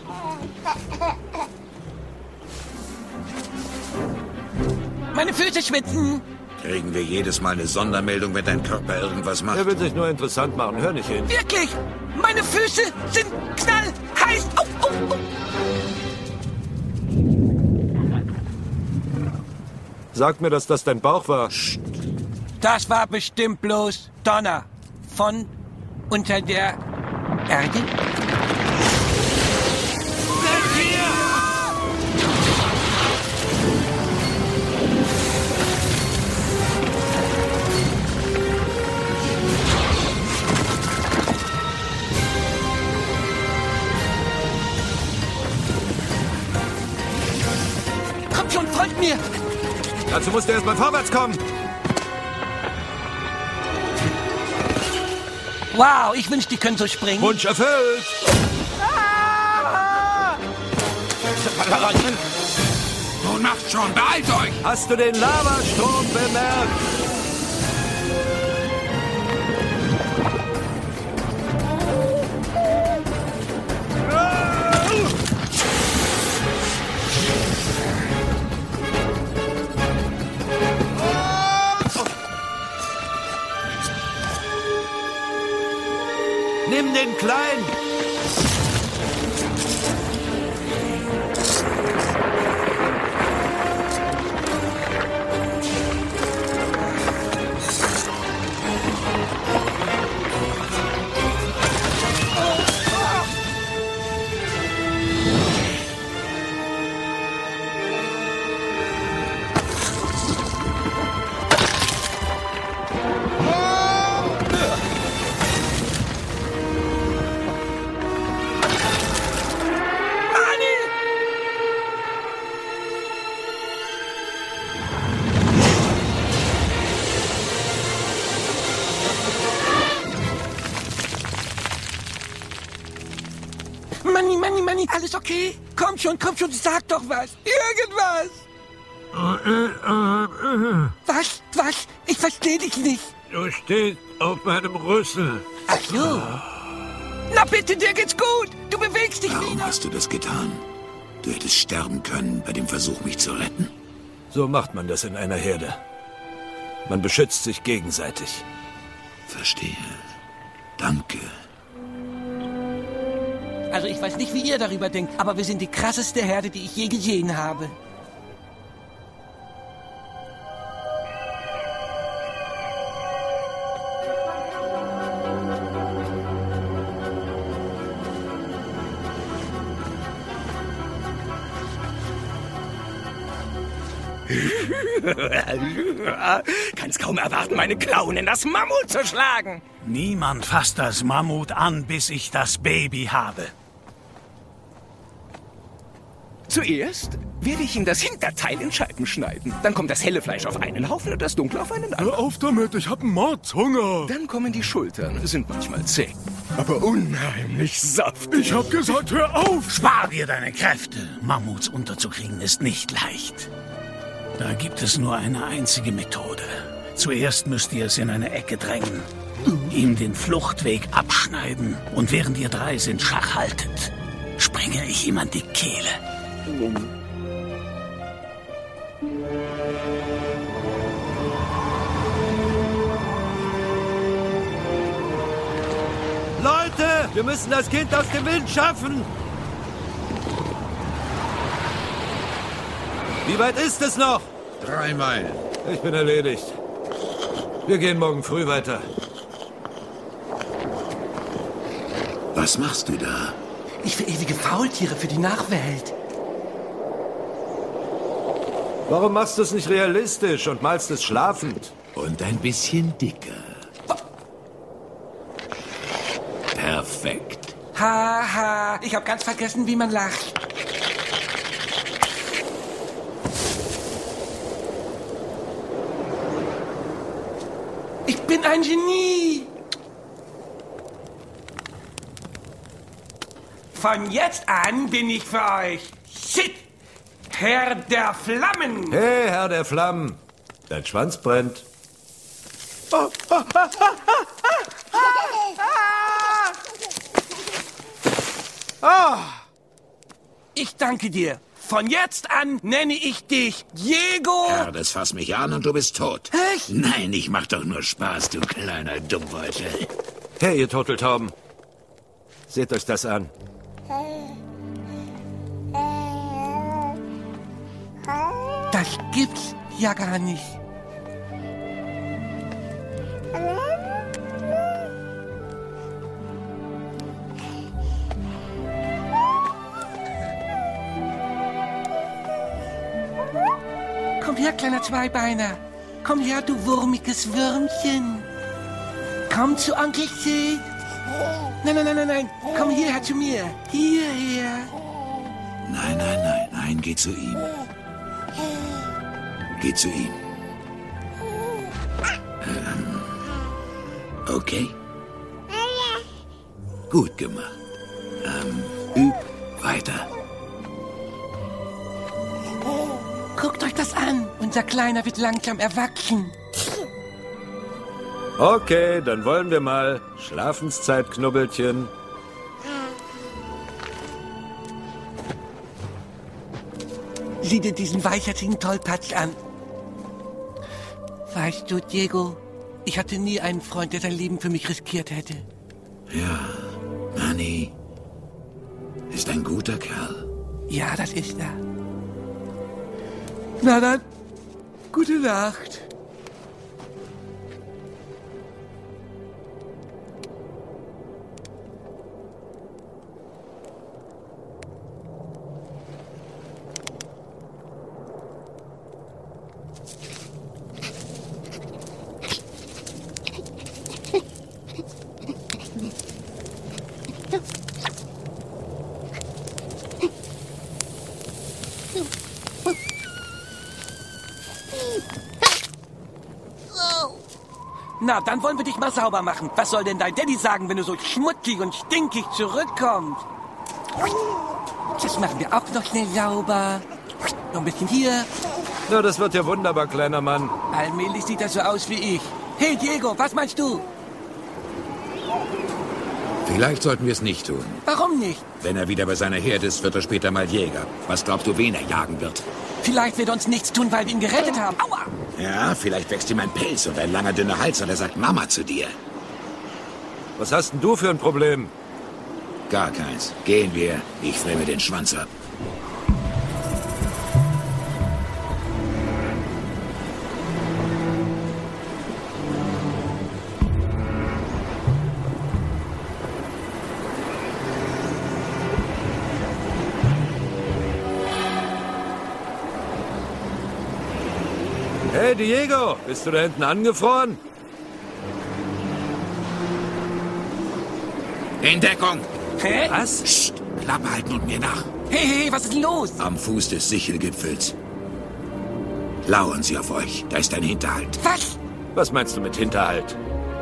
Meine Füße schwitzen. Kriegen wir jedes Mal eine Sondermeldung, wenn dein Körper irgendwas macht? Er will sich nur interessant machen. Hör nicht hin. Wirklich? Meine Füße sind knallheiß. Au, au, au. Sag mir, dass das dein Bauch war. Das war bestimmt bloß Donner von unter der Erde. Kommt schon, folgt mir! Dazu musst du erst mal vorwärts kommen. Wow, ich wünschte, die können so springen. Wunsch erfüllt. Nun macht schon, beeilt euch! Hast du den Lavastrom bemerkt? Nimm den Kleinen! Manni, alles okay? Komm schon, sag doch was. Irgendwas. Was? Ich verstehe dich nicht. Du stehst auf meinem Rüssel. Ach so. Na bitte, dir geht's gut. Du bewegst dich wieder. Warum hast du das getan? Du hättest sterben können bei dem Versuch, mich zu retten. So macht man das in einer Herde. Man beschützt sich gegenseitig. Verstehe. Danke. Also ich weiß nicht, wie ihr darüber denkt, aber wir sind die krasseste Herde, die ich je gesehen habe. Kann's kaum erwarten, meine Klauen in das Mammut zu schlagen. Niemand fasst das Mammut an, bis ich das Baby habe. Zuerst werde ich ihm das Hinterteil in Scheiben schneiden. Dann kommt das helle Fleisch auf einen Haufen und das dunkle auf einen anderen. Hör auf damit, ich hab einen Mordshunger. Dann kommen die Schultern, sind manchmal zäh, aber unheimlich saftig. Ich hab gesagt, hör auf! Spar dir deine Kräfte. Mammuts unterzukriegen ist nicht leicht. Da gibt es nur eine einzige Methode. Zuerst müsst ihr es in eine Ecke drängen, ihm den Fluchtweg abschneiden und während ihr drei in Schach haltet, springe ich ihm an die Kehle. Leute, wir müssen das Kind aus dem Wind schaffen. Wie weit ist es noch? 3 Meilen. Ich bin erledigt. Wir gehen morgen früh weiter. Was machst du da? Ich verewige Faultiere für die Nachwelt. Warum machst du es nicht realistisch und malst es schlafend? Und ein bisschen dicker. Perfekt. Haha, ich habe ganz vergessen, wie man lacht. Ich bin ein Genie. Von jetzt an bin ich für euch Herr der Flammen! Hey, Herr der Flammen. Dein Schwanz brennt. Ich danke dir. Von jetzt an nenne ich dich Diego. Herr, das fass mich an und du bist tot. Echt? Nein, ich mach doch nur Spaß, du kleiner Dummbeutel. Hey, ihr Turteltauben. Seht euch das an. Das gibt's ja gar nicht. Komm her, kleiner Zweibeiner. Komm her, du wurmiges Würmchen. Komm zu Onkel Sid. Nein. Komm hierher zu mir. Hierher. Nein, geh zu ihm. Geh zu ihm. Okay? Gut gemacht. Üb weiter. Guckt euch das an. Unser Kleiner wird langsam erwachsen. Okay, dann wollen wir mal. Schlafenszeit, Knubbelchen. Sieh dir diesen weichherzigen Tollpatsch an. Weißt du, Diego, ich hatte nie einen Freund, der sein Leben für mich riskiert hätte. Ja, Manny ist ein guter Kerl. Ja, das ist er. Na dann, gute Nacht. Na, dann wollen wir dich mal sauber machen. Was soll denn dein Daddy sagen, wenn du so schmutzig und stinkig zurückkommst? Das machen wir auch noch schnell sauber. Noch ein bisschen hier. Na, das wird ja wunderbar, kleiner Mann. Allmählich sieht er so aus wie ich. Hey, Diego, was meinst du? Vielleicht sollten wir es nicht tun. Warum nicht? Wenn er wieder bei seiner Herde ist, wird er später mal Jäger. Was glaubst du, wen er jagen wird? Vielleicht wird er uns nichts tun, weil wir ihn gerettet haben. Aua! Ja, vielleicht wächst ihm ein Pelz und ein langer, dünner Hals und er sagt Mama zu dir. Was hast denn du für ein Problem? Gar keins. Gehen wir. Ich friere mir den Schwanz ab. Hey, Diego, bist du da hinten angefroren? In Deckung! Hä? Was? Psst, Klappe halten und mir nach. Hey, was ist denn los? Am Fuß des Sichelgipfels. Lauern sie auf euch. Da ist ein Hinterhalt. Was? Was meinst du mit Hinterhalt?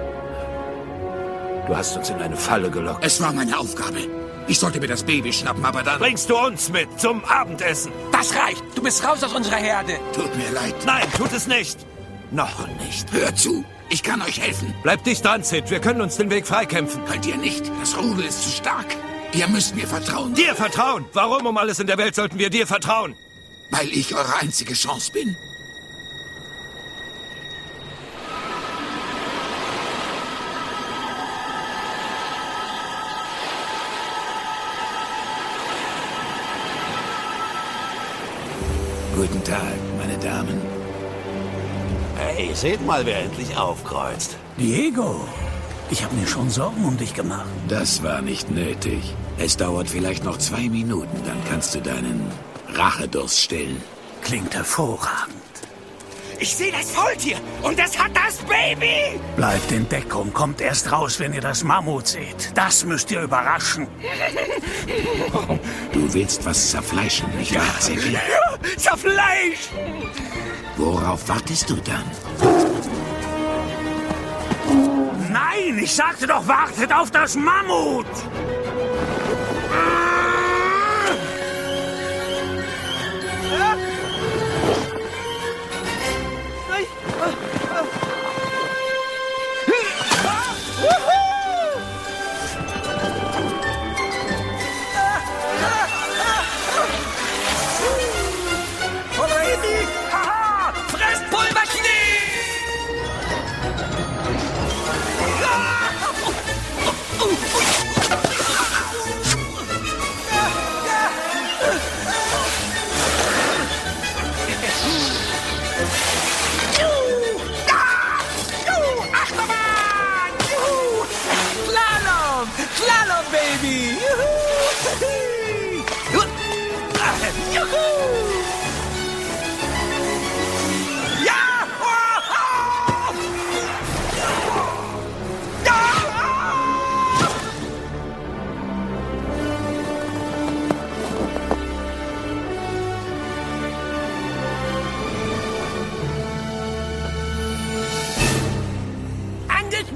Du hast uns in eine Falle gelockt. Es war meine Aufgabe. Ich sollte mir das Baby schnappen, aber dann... Bringst du uns mit zum Abendessen? Das reicht. Du bist raus aus unserer Herde. Tut mir leid. Nein, tut es nicht. Noch nicht. Hört zu. Ich kann euch helfen. Bleibt dicht dran, Sid. Wir können uns den Weg freikämpfen. Könnt ihr nicht. Das Rudel ist zu stark. Ihr müsst mir vertrauen. Dir vertrauen? Warum um alles in der Welt sollten wir dir vertrauen? Weil ich eure einzige Chance bin. Guten Tag, meine Damen. Hey, seht mal, wer endlich aufkreuzt. Diego, ich habe mir schon Sorgen um dich gemacht. Das war nicht nötig. Es dauert vielleicht noch 2 Minuten, dann kannst du deinen Rachedurst stillen. Klingt hervorragend. Ich sehe das Faultier und es hat das Baby! Bleibt in Deckung, kommt erst raus, wenn ihr das Mammut seht. Das müsst ihr überraschen. Du willst was zerfleischen, nicht wahr, Zecki? Ja, zerfleischen! Worauf wartest du dann? Nein, ich sagte doch, wartet auf das Mammut!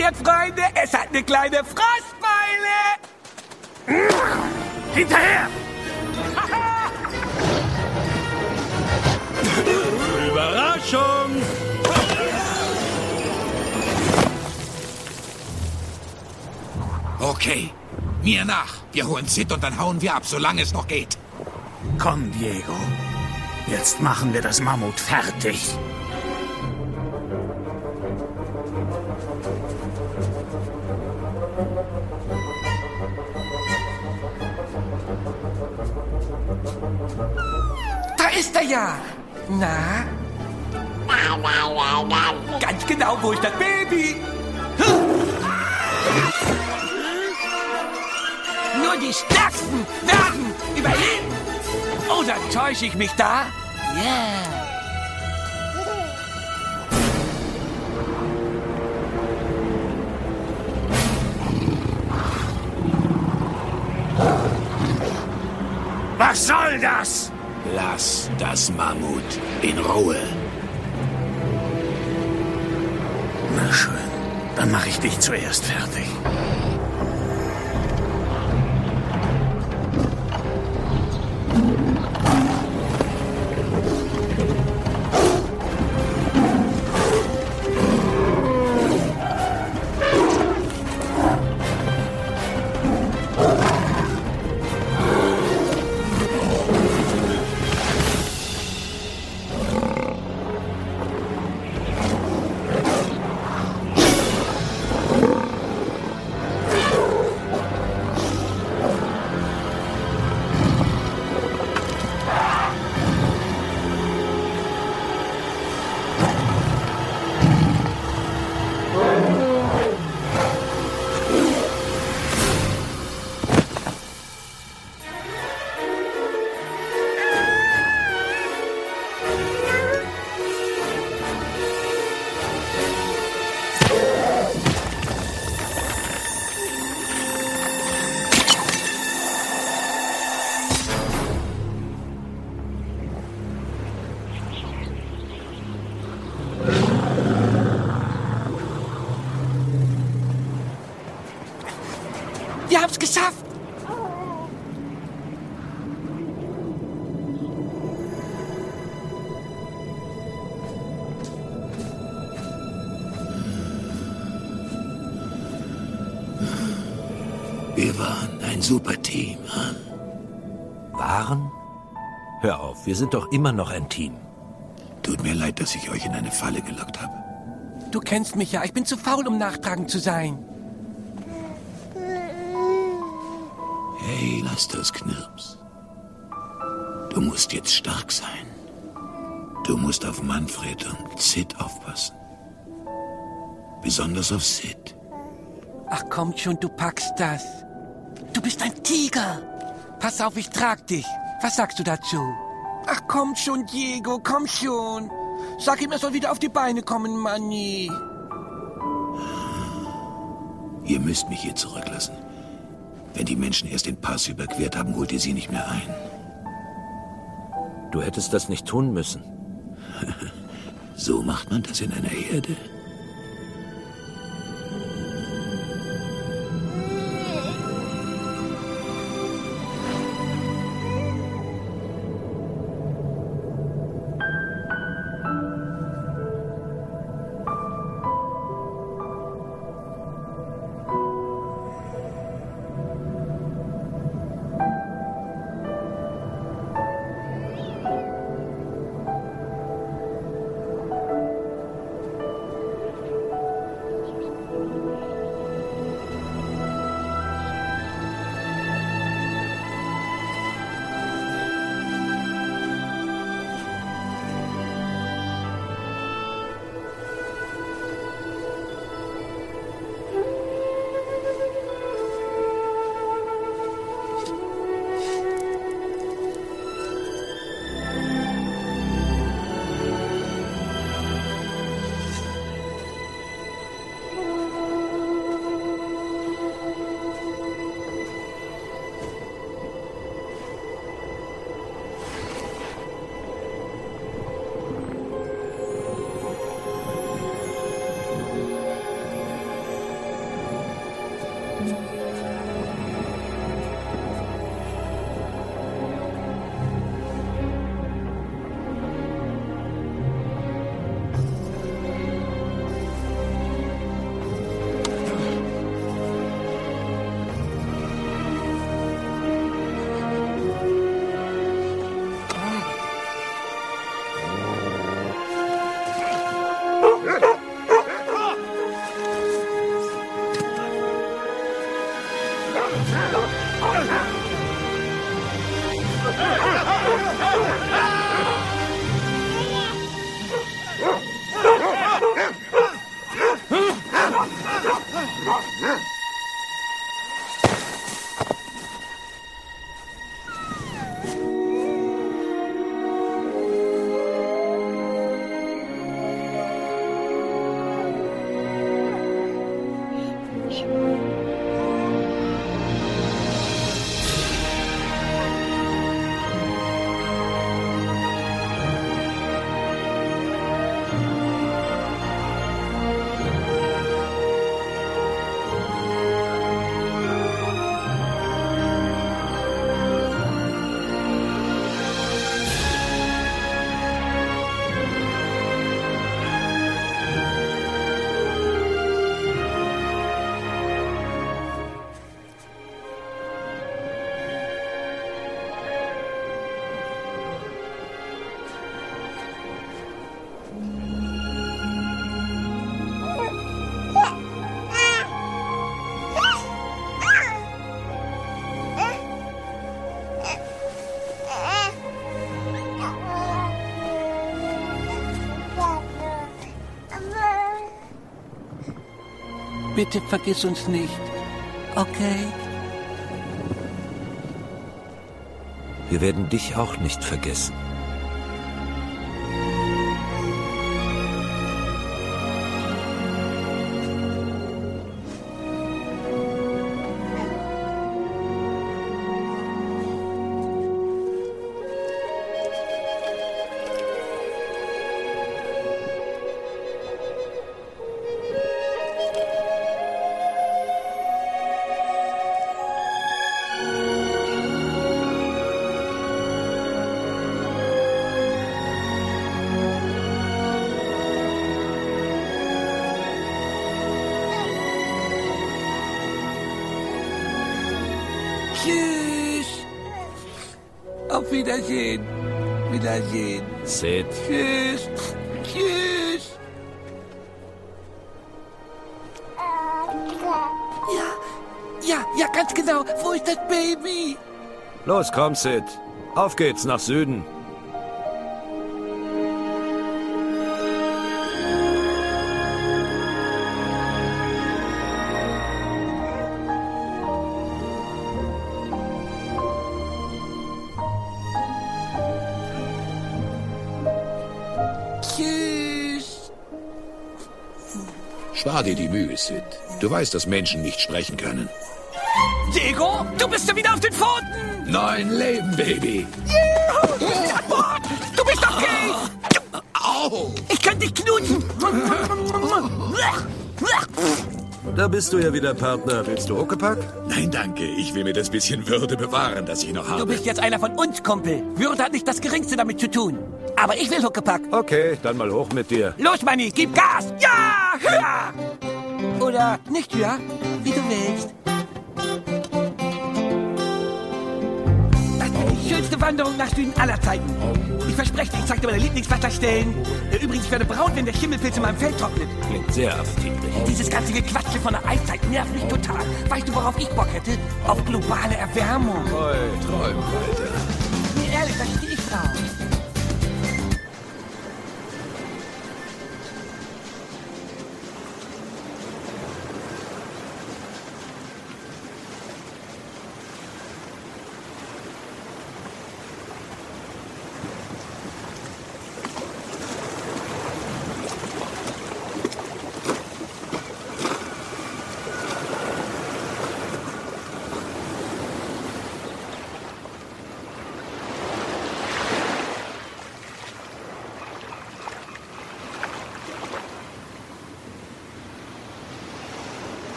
explodiert, Freunde. Es hat eine kleine Frostbeule. Hinterher! Überraschung! Okay, mir nach. Wir holen Sid und dann hauen wir ab, solange es noch geht. Komm, Diego. Jetzt machen wir das Mammut fertig. Da ist er ja. Na? Ganz genau, wo ist das Baby? Nur die Stärksten werden überleben. Oder täusche ich mich da? Yeah. Was soll das? Lass das Mammut in Ruhe. Na schön, dann mache ich dich zuerst fertig. Wir haben's geschafft. Wir waren ein super Team, hm? Waren? Hör auf, wir sind doch immer noch ein Team. Tut mir leid, dass ich euch in eine Falle gelockt habe. Du kennst mich ja. Ich bin zu faul, um nachtragend zu sein. Hey, lass das, Knirps. Du musst jetzt stark sein. Du musst auf Manfred und Sid aufpassen. Besonders auf Sid. Ach komm schon, du packst das. Du bist ein Tiger. Pass auf, ich trag dich. Was sagst du dazu? Ach komm schon, Diego, komm schon. Sag ihm, er soll wieder auf die Beine kommen, Manni. Ihr müsst mich hier zurücklassen. Wenn die Menschen erst den Pass überquert haben, holt ihr sie nicht mehr ein. Du hättest das nicht tun müssen. So macht man das in einer Herde. Bitte vergiss uns nicht. Okay? Wir werden dich auch nicht vergessen. Tschüss. Auf Wiedersehen. Wiedersehen. Sid. Tschüss. Tschüss. Ja, ganz genau. Wo ist das Baby? Los, komm, Sid. Auf geht's nach Süden. Tschüss. Spar dir die Mühe, Sid. Du weißt, dass Menschen nicht sprechen können. Diego, du bist ja wieder auf den Pfoten. Nein, Leben, Baby. Du bist doch gay. Au. Ich kann dich knutschen. Da bist du ja wieder, Partner. Willst du Huckepack? Nein, danke. Ich will mir das bisschen Würde bewahren, das ich noch habe. Du bist jetzt einer von uns, Kumpel. Würde hat nicht das Geringste damit zu tun. Aber ich will Huckepack. Okay, dann mal hoch mit dir. Los, Manni, gib Gas. Ja, höher. Oder nicht höher, wie du willst. Das ist die schönste Wanderung nach Süden aller Zeiten. Ich verspreche dir, ich zeig dir meine Lieblingswasserstellen. Übrigens, ich werde braun, wenn der Schimmelpilz in meinem Feld trocknet. Klingt sehr appetitlich. Dieses ganze Gequatsche von der Eiszeit nervt mich total. Weißt du, worauf ich Bock hätte? Auf globale Erwärmung. Träum weiter. Nee, ehrlich, da stehe ich drauf.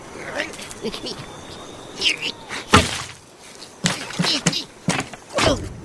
Oh.